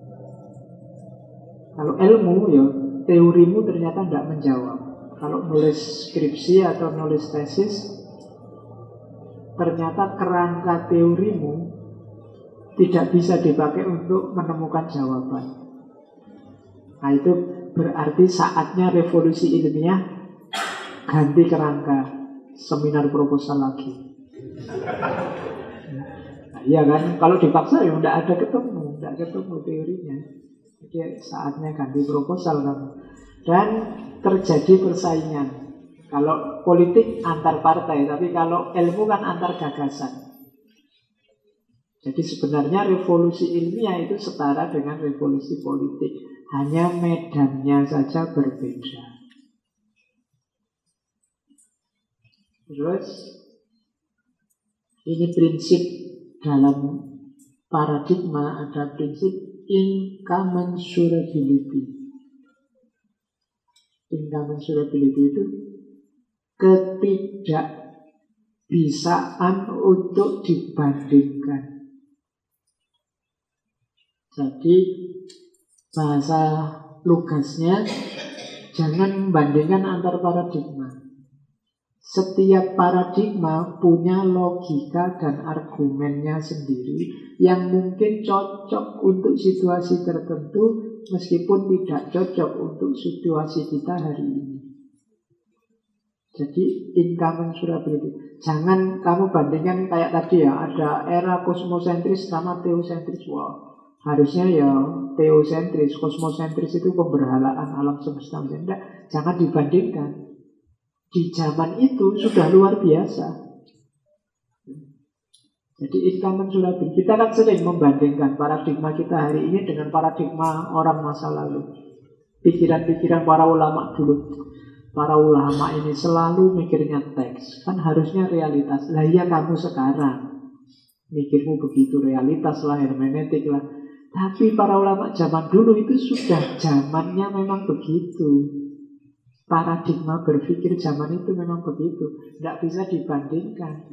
Kalau ilmu ya teorimu ternyata tidak menjawab. Kalau nulis skripsi atau nulis tesis, ternyata kerangka teorimu tidak bisa dipakai untuk menemukan jawaban. Nah itu berarti saatnya revolusi ilmiah, ganti kerangka, seminar proposal lagi. Nah, iya kan, kalau dipaksa ya tidak ada ketemu teorinya. Jadi saatnya ganti proposal kamu. Dan terjadi persaingan. Kalau politik antar partai, tapi kalau ilmu kan antar gagasan. Jadi sebenarnya revolusi ilmiah itu setara dengan revolusi politik, hanya medannya saja berbeda. Terus ini prinsip dalam paradigma, ada prinsip incommensurability. Incommensurability itu ketidakbisaan untuk dibandingkan. Jadi bahasa lugasnya, jangan membandingkan antar paradigma. Setiap paradigma punya logika dan argumennya sendiri yang mungkin cocok untuk situasi tertentu, meskipun tidak cocok untuk situasi kita hari ini. Jadi incommensurability. Jangan kamu bandingkan kayak tadi ya, ada era kosmosentris sama teosentris. Wah, Harusnya ya teosentris, kosmosentris itu pemberhalaan alam semesta. Enggak, jangan dibandingkan. Di zaman itu sudah luar biasa. Jadi incommensurable. Kita kan sering membandingkan paradigma kita hari ini dengan paradigma orang masa lalu. Pikiran-pikiran para ulama dulu. Para ulama ini selalu mikirnya teks. Kan harusnya realitas. Lah iya kamu sekarang mikirmu begitu, realitas lah, hermeneutik lah. Tapi para ulama zaman dulu itu sudah zamannya memang begitu. Paradigma berpikir zaman itu memang begitu. Tidak bisa dibandingkan.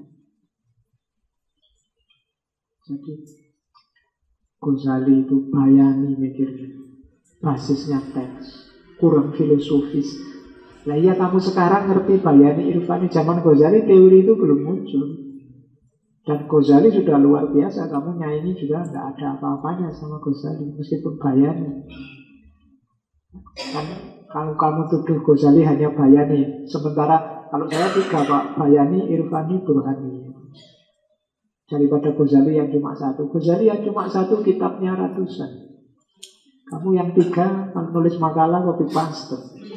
Jadi Ghazali itu bayani mikirnya, basisnya teks, kurang filosofis. Lah iya kamu sekarang ngerti bayani Irfani, zaman Ghazali teori itu belum muncul. Dan Ghazali sudah luar biasa, kamu nyanyi juga tidak ada apa-apanya sama Ghazali, meskipun bayani. Kan kalau kamu tuduh Ghazali hanya bayani, sementara kalau saya tiga Pak, bayani, Irfani, Burhani. Daripada Ghazali yang cuma satu. Ghazali yang cuma satu kitabnya ratusan. Kamu yang tiga nulis makalah copy paste.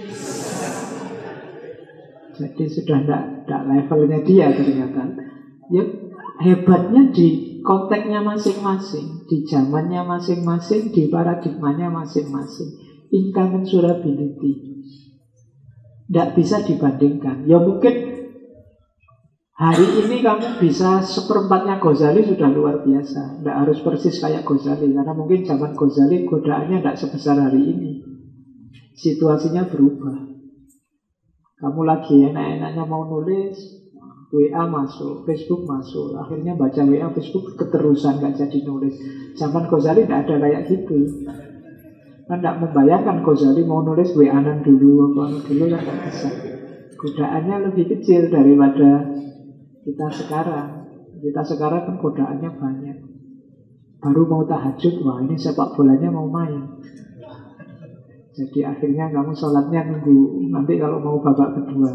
Jadi sudah tidak levelnya dia ternyata. Ya, hebatnya di konteksnya masing-masing, di zamannya masing-masing, di paradigmanya masing-masing. Incommensurability. Tidak bisa dibandingkan. Ya mungkin hari ini kamu bisa seperempatnya Ghazali sudah luar biasa. Tidak harus persis kayak Ghazali. Karena mungkin zaman Ghazali godaannya tidak sebesar hari ini. Situasinya berubah. Kamu lagi enak-enaknya mau nulis, WA masuk, Facebook masuk. Akhirnya baca WA, Facebook keterusan, gak jadi nulis. Zaman Ghazali tidak ada kayak gitu. Kan tidak membayangkan Ghazali mau nulis WA-an dulu, apa dulu kan tidak bisa. Godaannya lebih kecil daripada kita sekarang. Kita sekarang kan godaannya banyak. Baru mau tahajud, wah ini sepak bolanya mau main. Jadi akhirnya kamu sholatnya nunggu nanti kalau mau babak kedua.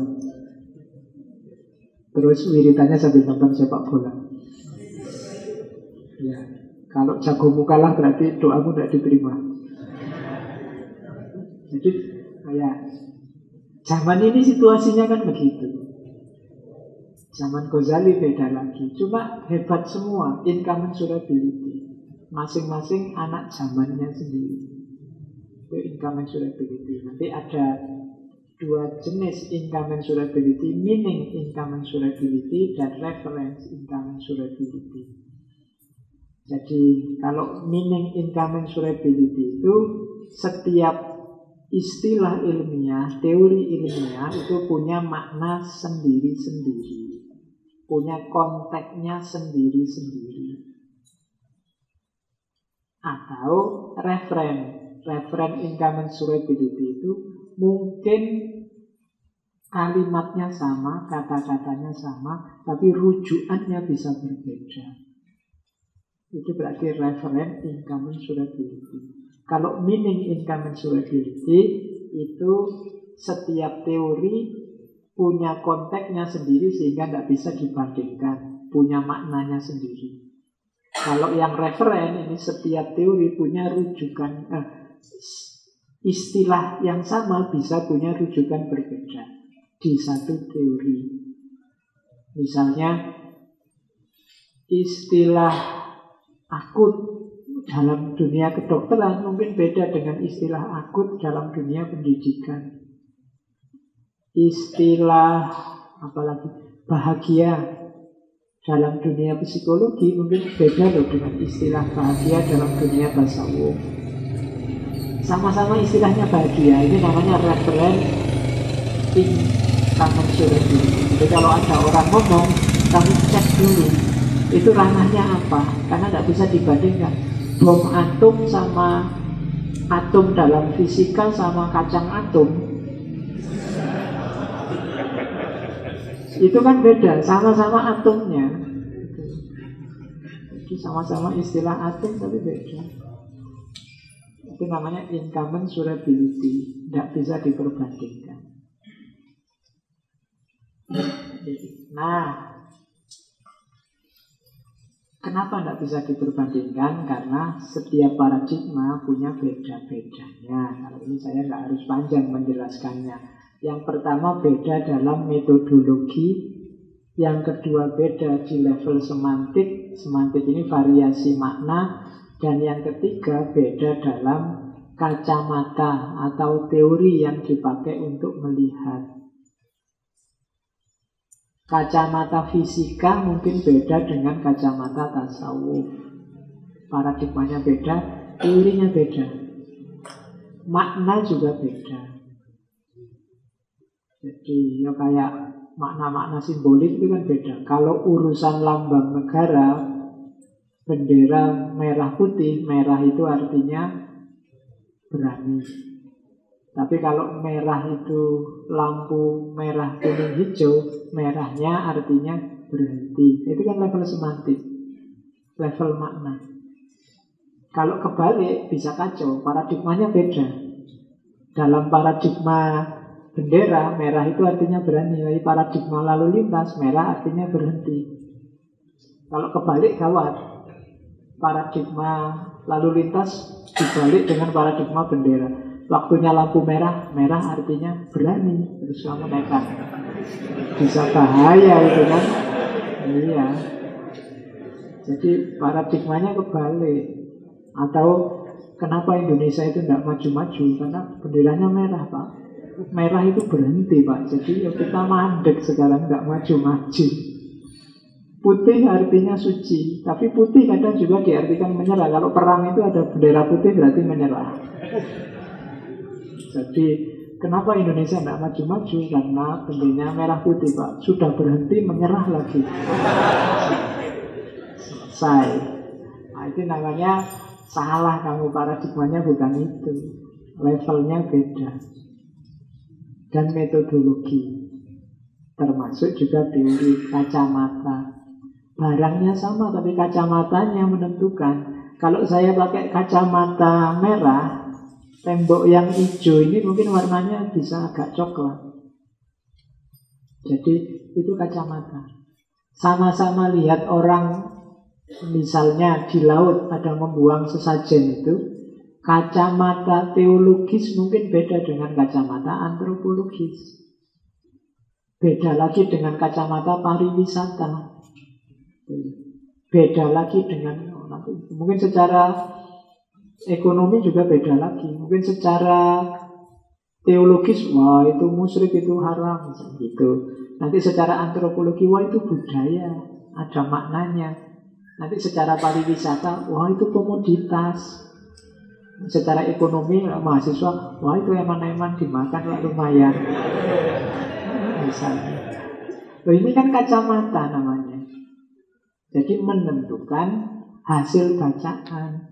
Terus wiritannya sambil nonton sepak bola. Ya, kalau jagomu kalah berarti doamu tidak diterima. Jadi kayak zaman ini situasinya kan begitu. Zaman Ghazali beda lagi. Cuma hebat semua, incommensurability. Masing-masing anak zamannya sendiri. Itu incommensurability. Nanti ada dua jenis incommensurability, meaning incommensurability dan reference incommensurability. Jadi kalau meaning incommensurability itu setiap istilah ilmiah, teori ilmiah itu punya makna sendiri-sendiri, punya konteksnya sendiri-sendiri. Atau referen incommensurability itu mungkin kalimatnya sama, kata-katanya sama, tapi rujukannya bisa berbeda. Itu berarti referen incommensurability. Kalau meaning incommensurability itu setiap teori punya konteksnya sendiri sehingga tidak bisa dibandingkan, punya maknanya sendiri. Kalau yang referen ini setiap teori punya rujukan, istilah yang sama bisa punya rujukan berbeda di satu teori. Misalnya istilah akut dalam dunia kedokteran mungkin beda dengan istilah akut dalam dunia pendidikan. Istilah apalagi bahagia dalam dunia psikologi mungkin beda loh dengan istilah bahagia dalam dunia tasawuf. Sama-sama istilahnya bahagia, ini namanya referen incommensurability. Jadi kalau ada orang ngomong, kamu cek dulu itu ranahnya apa, karena tidak bisa dibandingkan. Bom atom sama atom dalam fisika sama kacang atom itu kan beda, sama-sama atomnya. Jadi sama-sama istilah atom tapi beda. Itu namanya incommensurability, tidak bisa diperbandingkan. Nah, Kenapa tidak bisa diperbandingkan? Karena setiap paradigma punya beda-bedanya. Kalau ini saya nggak harus panjang menjelaskannya. Yang pertama beda dalam metodologi. Yang kedua beda di level semantik. Semantik ini variasi makna. Dan yang ketiga beda dalam kacamata atau teori yang dipakai untuk melihat. Kacamata fisika mungkin beda dengan kacamata tasawuf. Paradigmanya beda, teorinya beda. Makna juga beda. Jadi ya kayak makna-makna simbolik itu kan beda. Kalau urusan lambang negara, bendera merah putih, merah itu artinya berani. Tapi kalau merah itu lampu merah kuning hijau, merahnya artinya berhenti. Itu kan level semantik, level makna. Kalau kebalik bisa kacau, paradigmanya beda. Dalam paradigma bendera, merah itu artinya berani. Tapi paradigma lalu lintas, merah artinya berhenti. Kalau kebalik gawat. Paradigma lalu lintas dibalik dengan paradigma bendera. Waktunya lampu merah, merah artinya berani, terus kamu nekat. Bisa bahaya itu kan. Iya. Jadi paradigmanya kebalik. Atau kenapa Indonesia itu tidak maju-maju? Karena benderanya merah, Pak. Merah itu berhenti, Pak. Jadi ya kita mandek sekarang, tidak maju-maju. Putih artinya suci. Tapi putih kadang juga diartikan menyerah. Kalau perang itu ada bendera putih berarti menyerah. Jadi kenapa Indonesia tidak maju-maju? Karena benderanya merah putih, Pak. Sudah berhenti menyerah lagi. Selesai. Nah, itu namanya salah kamu, paradigmanya bukan itu. Levelnya beda. Dan metodologi. Termasuk juga teori kacamata. Barangnya sama tapi kacamatanya menentukan. Kalau saya pakai kacamata merah, tembok yang hijau ini mungkin warnanya bisa agak coklat. Jadi itu kacamata. Sama-sama lihat orang, misalnya di laut ada membuang sesajen itu, kacamata teologis mungkin beda dengan kacamata antropologis. Beda lagi dengan kacamata pariwisata. Beda lagi dengan, mungkin secara ekonomi juga beda lagi. Mungkin secara teologis, wah itu musyrik, itu haram gitu. Nanti secara antropologi, wah itu budaya, ada maknanya. Nanti secara pariwisata, wah itu komoditas. Secara ekonomi, mahasiswa, wah itu eman-eman dimakan lah lumayan. Misalnya. Ini kan kacamata namanya. Jadi menentukan hasil bacaan.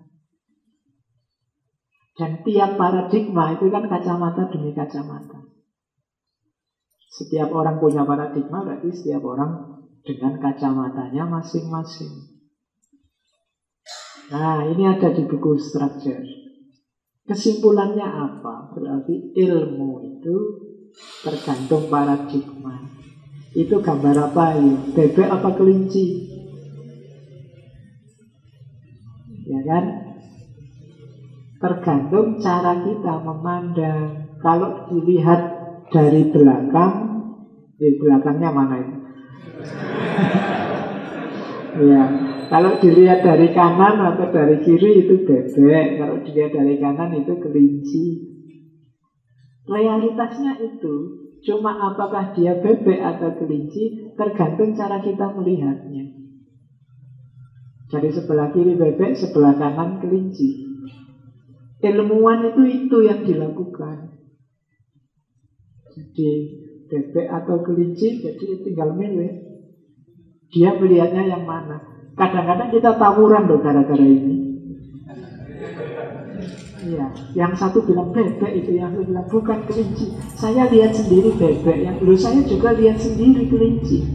Dan tiap paradigma itu kan kacamata demi kacamata. Setiap orang punya paradigma, berarti setiap orang dengan kacamatanya masing-masing. Nah, ini ada di buku Structure. Kesimpulannya apa? Berarti ilmu itu tergantung paradigma. Itu gambar apa ya? Bebek apa kelinci? Ya kan? Tergantung cara kita memandang. Kalau dilihat dari belakang, di belakangnya mana itu? Ya, kalau dilihat dari kanan atau dari kiri itu bebek. Kalau dilihat dari kanan itu kelinci. Realitasnya itu. Cuma apakah dia bebek atau kelinci tergantung cara kita melihatnya. Jadi sebelah kiri bebek, sebelah kanan kelinci. Ilmuwan itu yang dilakukan. Jadi bebek atau kelinci, jadi tinggal milih. Dia melihatnya yang mana. Kadang-kadang kita tawuran loh gara-gara ini. Iya, yang satu bilang bebek itu, yang satu bilang bukan kelinci. Saya lihat sendiri bebek, yang dulu saya juga lihat sendiri kelinci.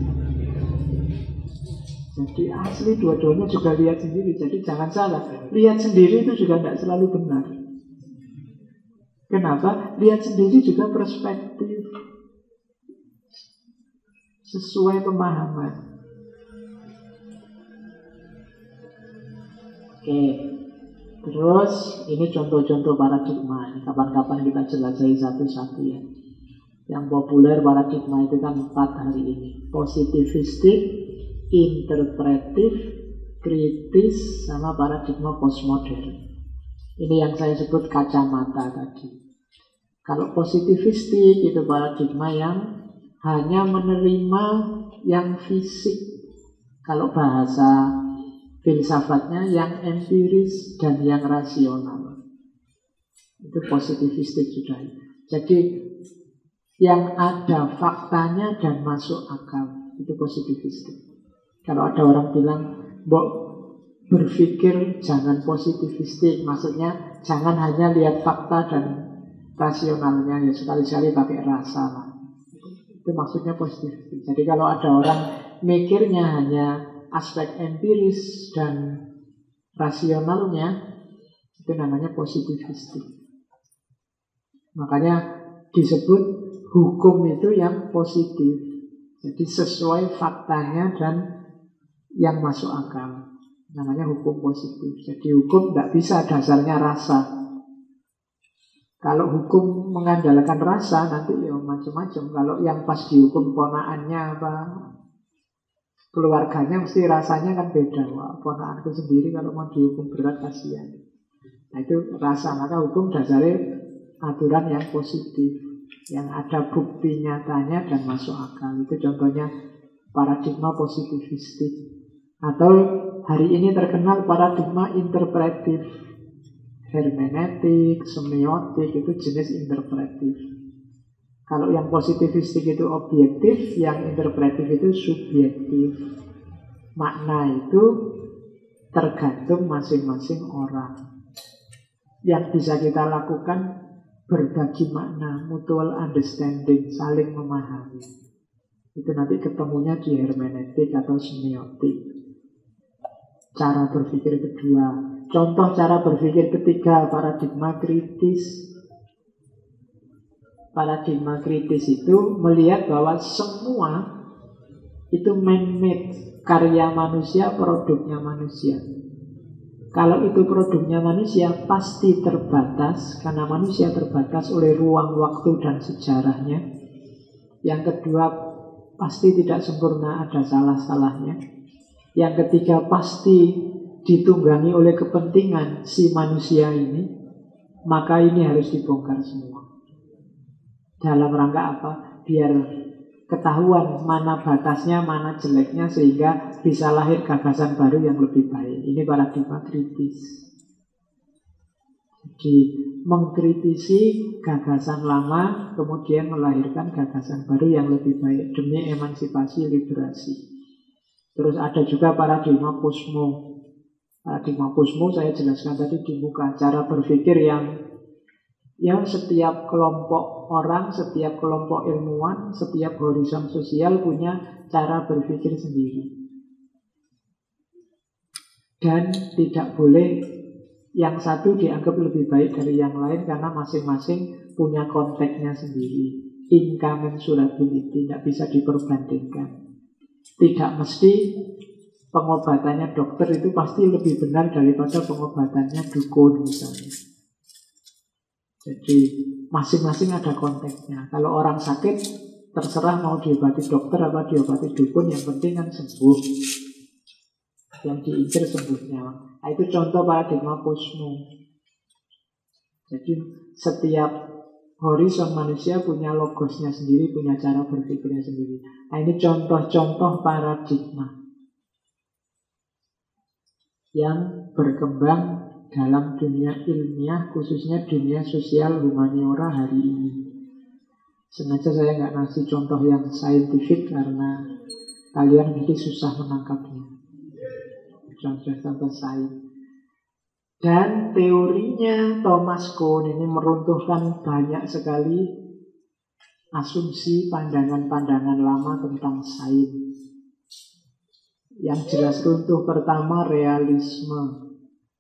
Jadi asli dua-duanya juga lihat sendiri. Jadi jangan salah, lihat sendiri itu juga tidak selalu benar. Kenapa? Lihat sendiri juga perspektif, sesuai pemahaman. Oke. Terus ini contoh-contoh paradigma. Kapan-kapan kita jelajahi satu-satu ya. Yang populer paradigma itu kan 4 hari ini. Positivistik, interpretif, kritis, sama paradigma postmodern. Ini yang saya sebut kacamata tadi. Kalau positivistik itu paradigma yang hanya menerima yang fisik. Kalau bahasa filsafatnya yang empiris dan yang rasional. Itu positivistik sudah. Jadi yang ada faktanya dan masuk akal. Itu positivistik. Kalau ada orang bilang, "Mbok berpikir jangan positivistik." Maksudnya jangan hanya lihat fakta dan rasionalnya, ya sekali-sekali pakai rasa lah. Itu maksudnya positivistik. Jadi kalau ada orang mikirnya hanya aspek empiris dan rasionalnya, itu namanya positivistik. Makanya disebut hukum itu yang positif. Jadi sesuai faktanya dan yang masuk akal. Namanya hukum positif. Jadi hukum tidak bisa dasarnya rasa. Kalau hukum mengandalkan rasa, nanti ya macam-macam. Kalau yang pas dihukum ponaannya apa, keluarganya, mesti rasanya kan beda. Wah, ponaanku sendiri kalau mau dihukum berat kasihan. Nah itu rasa. Maka hukum dasarnya aturan yang positif, yang ada bukti nyatanya dan masuk akal. Itu contohnya paradigma positivistik. Atau hari ini terkenal paradigma interpretif. Hermeneutik, semiotik itu jenis interpretif. Kalau yang positivistik itu objektif, yang interpretif itu subjektif. Makna itu tergantung masing-masing orang. Yang bisa kita lakukan berbagi makna, mutual understanding, saling memahami. Itu nanti ketemunya di hermeneutik atau semiotik. Cara berpikir kedua. Contoh cara berpikir ketiga, paradigma kritis. Paradigma kritis itu melihat bahwa semua itu man-made, karya manusia, produknya manusia. Kalau itu produknya manusia, pasti terbatas, karena manusia terbatas oleh ruang, waktu, dan sejarahnya. Yang kedua, pasti tidak sempurna, ada salah-salahnya. Yang ketiga, pasti ditunggangi oleh kepentingan si manusia ini. Maka ini harus dibongkar semua. Dalam rangka apa? Biar ketahuan mana batasnya, mana jeleknya, sehingga bisa lahir gagasan baru yang lebih baik. Ini paradigma kritis. Jadi mengkritisi gagasan lama, kemudian melahirkan gagasan baru yang lebih baik demi emansipasi, liberasi. Terus ada juga paradigma kosmo. Paradigma kosmo saya jelaskan tadi di muka. Cara berpikir yang setiap kelompok orang, setiap kelompok ilmuwan, setiap horizon sosial punya cara berpikir sendiri. Dan tidak boleh yang satu dianggap lebih baik dari yang lain, karena masing-masing punya konteksnya sendiri. Incommensurability, tidak bisa diperbandingkan. Tidak mesti pengobatannya dokter itu pasti lebih benar daripada pengobatannya dukun misalnya. Jadi masing-masing ada konteksnya. Kalau orang sakit, terserah mau diobati dokter apa diobati dukun, yang penting kan sembuh. Yang diincar sembuhnya. Nah, itu contoh paradigma kosmo. Jadi setiap horizon manusia punya logosnya sendiri, punya cara berpikirnya sendiri. Nah, ini contoh-contoh paradigma yang berkembang dalam dunia ilmiah, khususnya dunia sosial humaniora hari ini. Sengaja saya nggak ngasih contoh yang saintifik karena kalian nanti susah menangkapnya. Contoh-contoh sains. Dan teorinya Thomas Kuhn ini meruntuhkan banyak sekali asumsi, pandangan-pandangan lama tentang sains. Yang jelas runtuh pertama realisme.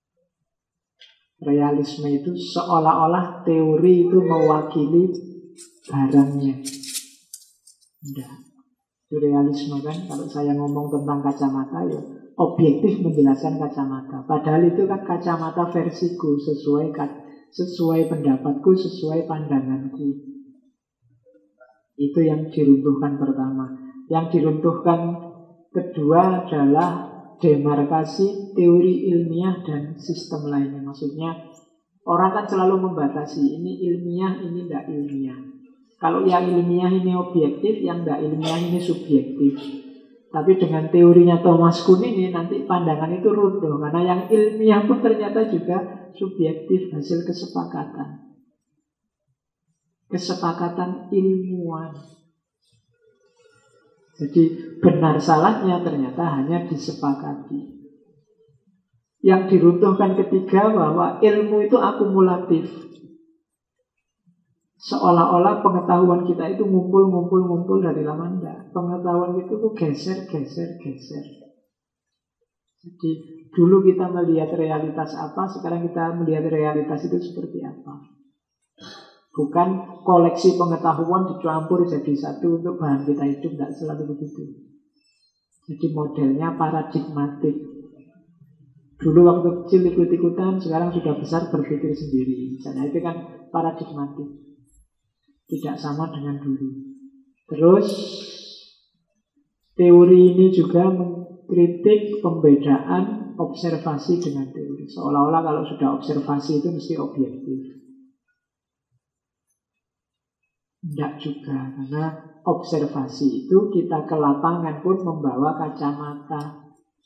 Realisme itu seolah-olah teori itu mewakili barangnya. Enggak. Itu realisme kan. Kalau saya ngomong tentang kacamata, ya objektif menjelaskan kacamata. Padahal itu kan kacamata versiku, sesuai pendapatku, sesuai pandanganku. Itu yang diruntuhkan pertama. Yang diruntuhkan kedua adalah demarkasi teori ilmiah dan sistem lainnya. Maksudnya orang kan selalu membatasi, ini ilmiah, ini tidak ilmiah. Kalau yang ilmiah ini objektif, yang tidak ilmiah ini subjektif. Tapi dengan teorinya Thomas Kuhn ini nanti pandangan itu runtuh. Karena yang ilmiah pun ternyata juga subjektif, hasil kesepakatan. Kesepakatan ilmuwan. Jadi benar salahnya ternyata hanya disepakati. Yang diruntuhkan ketiga bahwa ilmu itu akumulatif. Seolah-olah pengetahuan kita itu ngumpul dari lama enggak. Pengetahuan itu tuh geser. Jadi dulu kita melihat realitas apa, sekarang kita melihat realitas itu seperti apa. Bukan koleksi pengetahuan dicampur jadi satu untuk bahan kita hidup, tidak selalu begitu. Jadi modelnya paradigmatik. Dulu waktu kecil ikut-ikutan, sekarang sudah besar berpikir sendiri. Misalnya itu kan paradigmatik. Tidak sama dengan dulu. Terus teori ini juga mengkritik pembedaan observasi dengan teori. Seolah-olah kalau sudah observasi itu mesti objektif. Tidak juga, karena observasi itu kita ke lapangan pun membawa kacamata.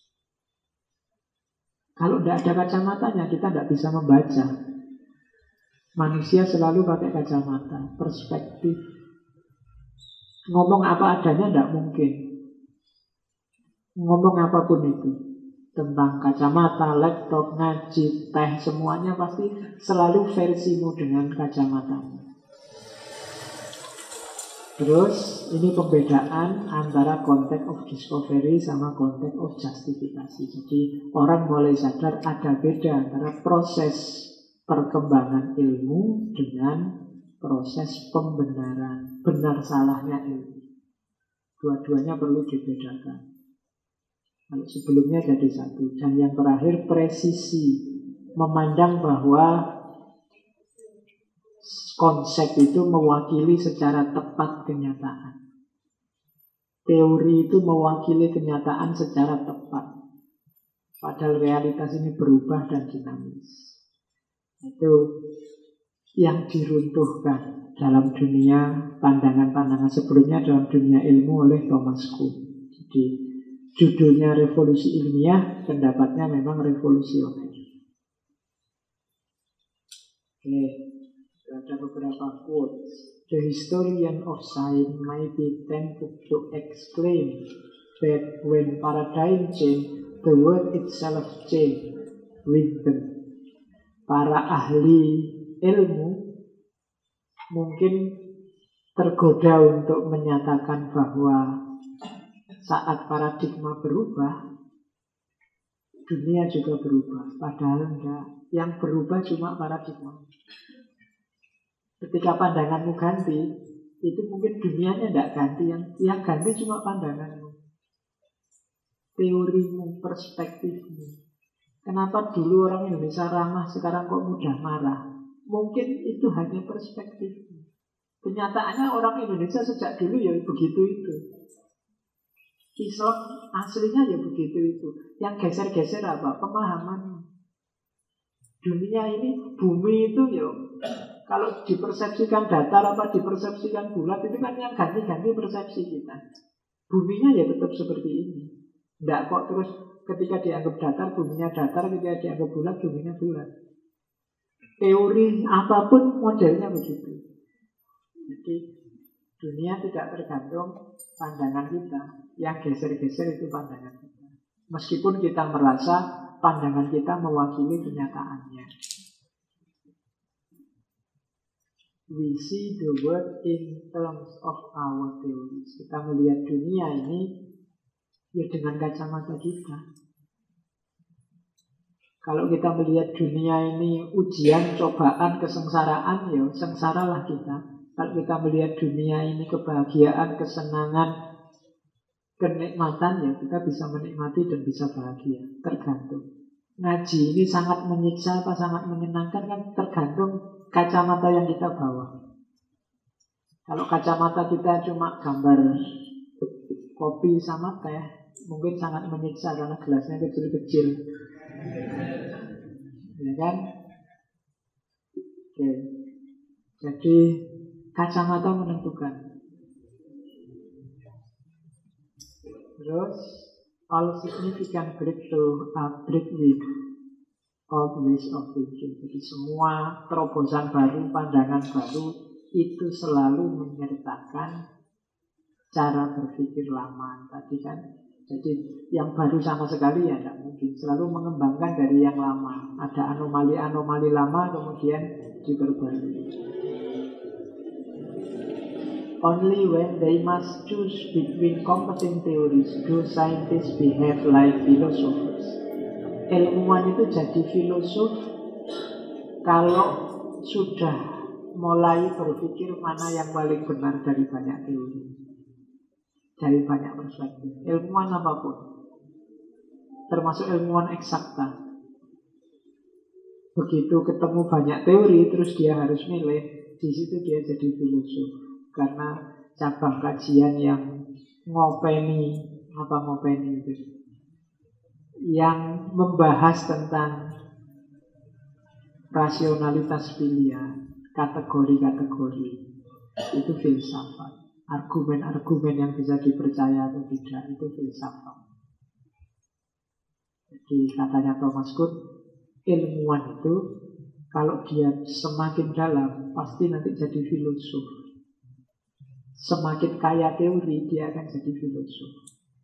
Kalau tidak ada kacamatanya kita tidak bisa membaca. Manusia selalu pakai kacamata, perspektif. Ngomong apa adanya tidak mungkin. Ngomong apapun itu, tentang kacamata, laptop, ngaji, teh, semuanya pasti selalu versimu dengan kacamata. Terus ini pembedaan antara konteks of discovery sama konteks of justifikasi. Jadi orang mulai sadar ada beda antara proses perkembangan ilmu dengan proses pembenaran, benar salahnya ilmu. Dua-duanya perlu dibedakan. Kalau sebelumnya jadi satu. Dan yang terakhir presisi, memandang bahwa konsep itu mewakili secara tepat kenyataan. Teori itu mewakili kenyataan secara tepat. Padahal realitas ini berubah dan dinamis. Itu yang diruntuhkan dalam dunia pandangan-pandangan sebelumnya dalam dunia ilmu oleh Thomas Kuhn. Jadi judulnya revolusi ilmiah, pendapatnya memang revolusioner. Oke, ada beberapa quotes. The historian of science might be tempted to exclaim that when paradigm change, the world itself change with them. Para ahli ilmu mungkin tergoda untuk menyatakan bahwa saat paradigma berubah, dunia juga berubah. Padahal enggak. Yang berubah cuma paradigma. Ketika pandanganmu ganti, itu mungkin dunianya enggak ganti. Yang ganti cuma pandanganmu, teorimu, perspektifmu. Kenapa dulu orang Indonesia ramah, sekarang kok mudah marah? Mungkin itu hanya perspektif. Kenyataannya orang Indonesia sejak dulu ya begitu itu. Islam aslinya ya begitu itu. Yang geser-geser apa? Pemahaman. Dunia ini, bumi itu ya, kalau dipersepsikan datar apa dipersepsikan bulat, itu kan yang ganti-ganti persepsi kita. Buminya ya tetap seperti ini. Tidak kok terus ketika dianggap datar, buminya datar. Ketika dianggap bulat, buminya bulat. Teori apapun modelnya begitu. Jadi dunia tidak tergantung pandangan kita. Yang geser-geser itu pandangan kita. Meskipun kita merasa pandangan kita mewakili kenyataannya. We see the world in terms of our theories. Kita melihat dunia ini ya dengan kacamata kita. Kalau kita melihat dunia ini ujian, cobaan, kesengsaraan, ya sengsaralah kita. Kalau kita melihat dunia ini kebahagiaan, kesenangan, kenikmatan, ya kita bisa menikmati dan bisa bahagia. Tergantung. Ngaji ini sangat menyiksa apa sangat menyenangkan kan tergantung kacamata yang kita bawa. Kalau kacamata kita cuma gambar kopi sama teh, mungkin sangat menyiksa karena gelasnya kecil-kecil. Ya kan? Oke. Jadi kacamata menentukan. Terus all significant breakthrough are break with old ways of thinking. Jadi semua terobosan baru, pandangan baru itu selalu menyertakan cara berpikir lama tadi kan. Jadi yang baru sama sekali ya tidak mungkin. Selalu mengembangkan dari yang lama. Ada anomali-anomali lama kemudian diperbarui. Only when they must choose between competing theories do scientists behave like philosophers. Ilmuwan itu jadi filosof kalau sudah mulai berpikir mana yang paling benar dari banyak teori, dari banyak perspektif. Ilmuwan apapun, termasuk ilmuwan eksakta. Begitu ketemu banyak teori, terus dia harus milih, di situ dia jadi filosof. Karena cabang kajian yang ngopeni itu, yang membahas tentang rasionalitas pilihan, kategori-kategori, itu filsafat. Argumen-argumen yang bisa dipercaya atau tidak, itu filsafat. Jadi katanya Thomas Kuhn, ilmuwan itu kalau dia semakin dalam pasti nanti jadi filosof. Semakin kaya teori, dia akan jadi filosof.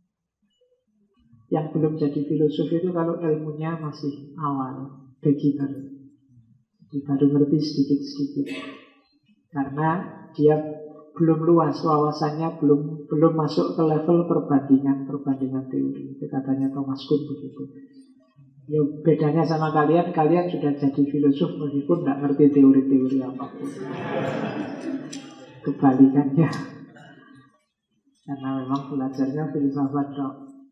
Yang belum jadi filosof itu kalau ilmunya masih awal, beginner. Jadi baru ngerti sedikit-sedikit. Karena dia belum luas wawasannya, belum masuk ke level perbandingan teori. Itu katanya Thomas Kuhn begitu. Ya bedanya sama kalian sudah jadi filosof meskipun tidak ngerti teori-teori apapun. Kebalikannya, karena memang belajarnya filsafat dok.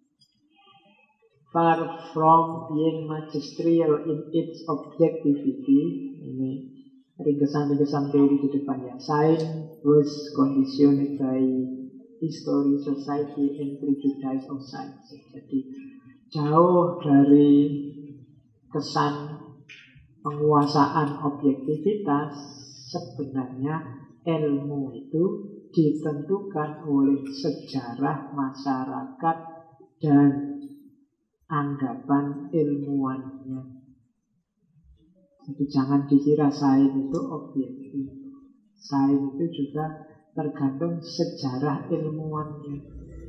Far from being magisterial in its objectivity, ini ringkesan-ringkesan teori di depannya. Science was conditioned by history, society, and prejudice of science. Jadi jauh dari kesan penguasaan objektivitas, sebenarnya ilmu itu ditentukan oleh sejarah masyarakat dan anggapan ilmuwannya. Jadi jangan dikira sains itu objektif. Sains itu juga tergantung sejarah ilmuwannya.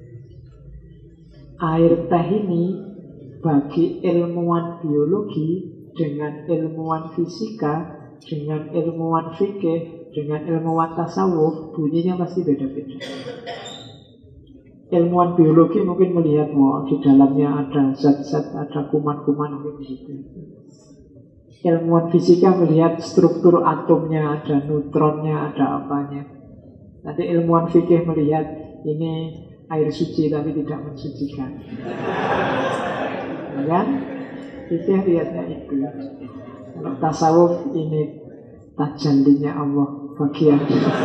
Air teh ini bagi ilmuwan biologi dengan ilmuwan fisika, dengan ilmuwan fikih, dengan ilmuwan tasawuf, bunyinya pasti beda-beda. Ilmuwan biologi mungkin melihat, wah di dalamnya ada zat-zat, ada kuman-kuman, mungkin begitu. Ilmuwan fisika melihat struktur atomnya, ada neutronnya, ada apanya. Nanti ilmuwan fikih melihat ini air suci tapi tidak mensucikan. Kan? Fikih lihatnya itu. Kalau tasawuf ini tajallinya Allah bagian.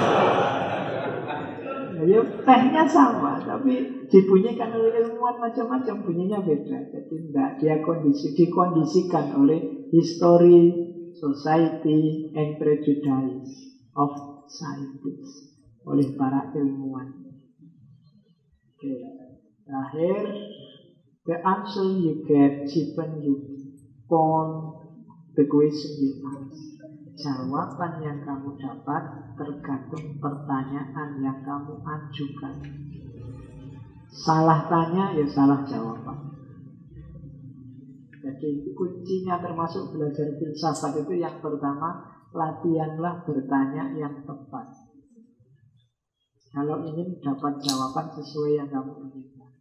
Ya tehnya sama, tapi dibunyikan oleh ilmuwan macam-macam, bunyinya beda. Jadi tidak dia dikondisikan oleh history, society, and prejudice of scientists, oleh para ilmuwan. Oke, terakhir, the answer you get given you on the question you ask. Jawaban yang kamu dapat tergantung pertanyaan yang kamu ajukan. Salah tanya, ya salah jawaban. Jadi kuncinya termasuk belajar filsafat itu yang pertama, latihanlah bertanya yang tepat. Kalau ingin dapat jawaban sesuai yang kamu inginkan.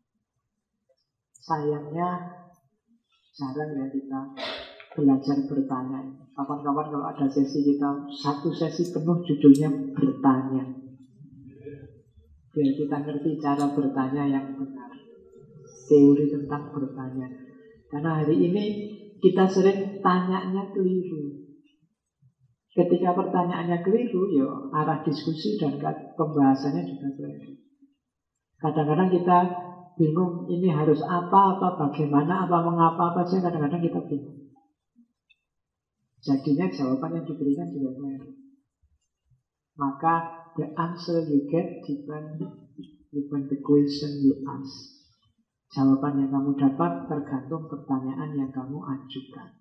Sayangnya jarang ya kita belajar bertanya. Kapan-kapan kalau ada sesi kita, satu sesi penuh judulnya bertanya. biar kita ngerti cara bertanya yang benar, teori tentang bertanya. Karena hari ini kita sering tanyanya keliru. Ketika pertanyaannya keliru, ya arah diskusi dan pembahasannya juga keliru. Kadang-kadang kita bingung, ini harus apa bagaimana, apa mengapa, apa saja. Kadang-kadang kita bingung. Jadinya jawaban yang diberikan juga keliru. Maka the answer you get depends upon the question you ask. Jawaban yang kamu dapat tergantung pertanyaan yang kamu ajukan.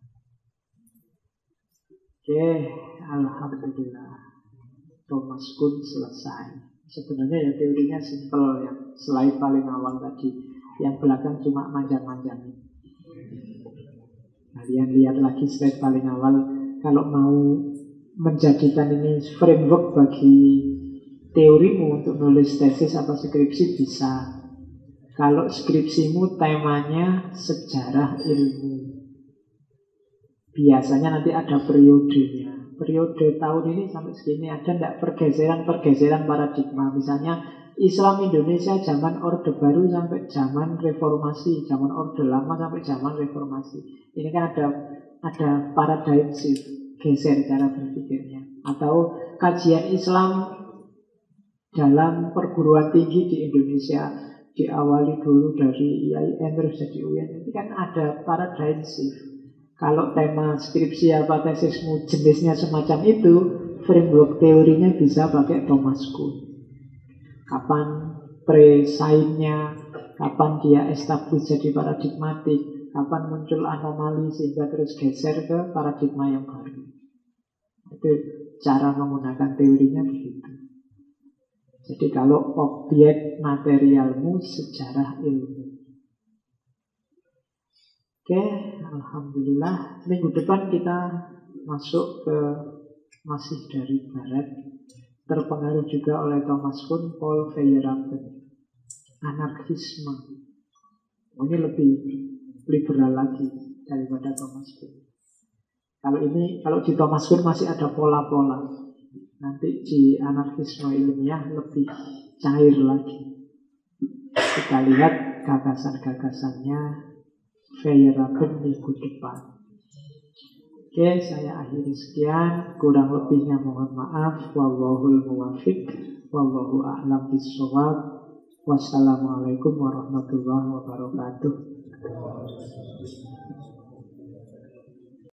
Oke, alhamdulillah Thomas Kuhn selesai. Sebenarnya ya teorinya simple, yang slide paling awal tadi, yang belakang cuma manjang-manjang. Kalian lihat lagi slide paling awal. Kalau mau menjadikan ini framework bagi teorimu untuk nulis tesis atau skripsi bisa. Kalau skripsimu temanya sejarah ilmu, biasanya nanti ada periodenya. Periode tahun ini sampai segini, ada tidak pergeseran paradigma. Misalnya Islam Indonesia zaman Orde Baru sampai zaman Reformasi, zaman Orde Lama sampai zaman Reformasi. Ini kan ada paradigm shift, geser cara berpikirnya. Atau kajian Islam dalam perguruan tinggi di Indonesia diawali dulu dari IAIN terus jadi UIN. Ini kan ada paradigm shift. Kalau tema skripsi apa tesismu jenisnya semacam itu, framework teorinya bisa pakai Thomas Kuhn. Kapan pre-sign-nya, kapan dia establish jadi paradigmatik, kapan muncul anomali sehingga terus geser ke paradigma yang baru. Itu cara menggunakan teorinya begitu. Jadi kalau objek materialmu sejarah ilmu. Oke, alhamdulillah. Minggu depan kita masuk ke masih dari barat, terpengaruh juga oleh Thomas Kuhn, Paul Feyerabend, anarkisme. Ini lebih liberal lagi daripada Thomas Kuhn. Kalau di Thomas Kuhn masih ada pola-pola. Nanti di anarkisme ilmiah lebih cair lagi. Kita lihat gagasan-gagasannya Feyerabend minggu depan. Oke, saya akhiri sekian. Kurang lebihnya mohon maaf. Wallahul muwaffiq. Wallahu a'lam bishawab. Wassalamualaikum warahmatullahi wabarakatuh.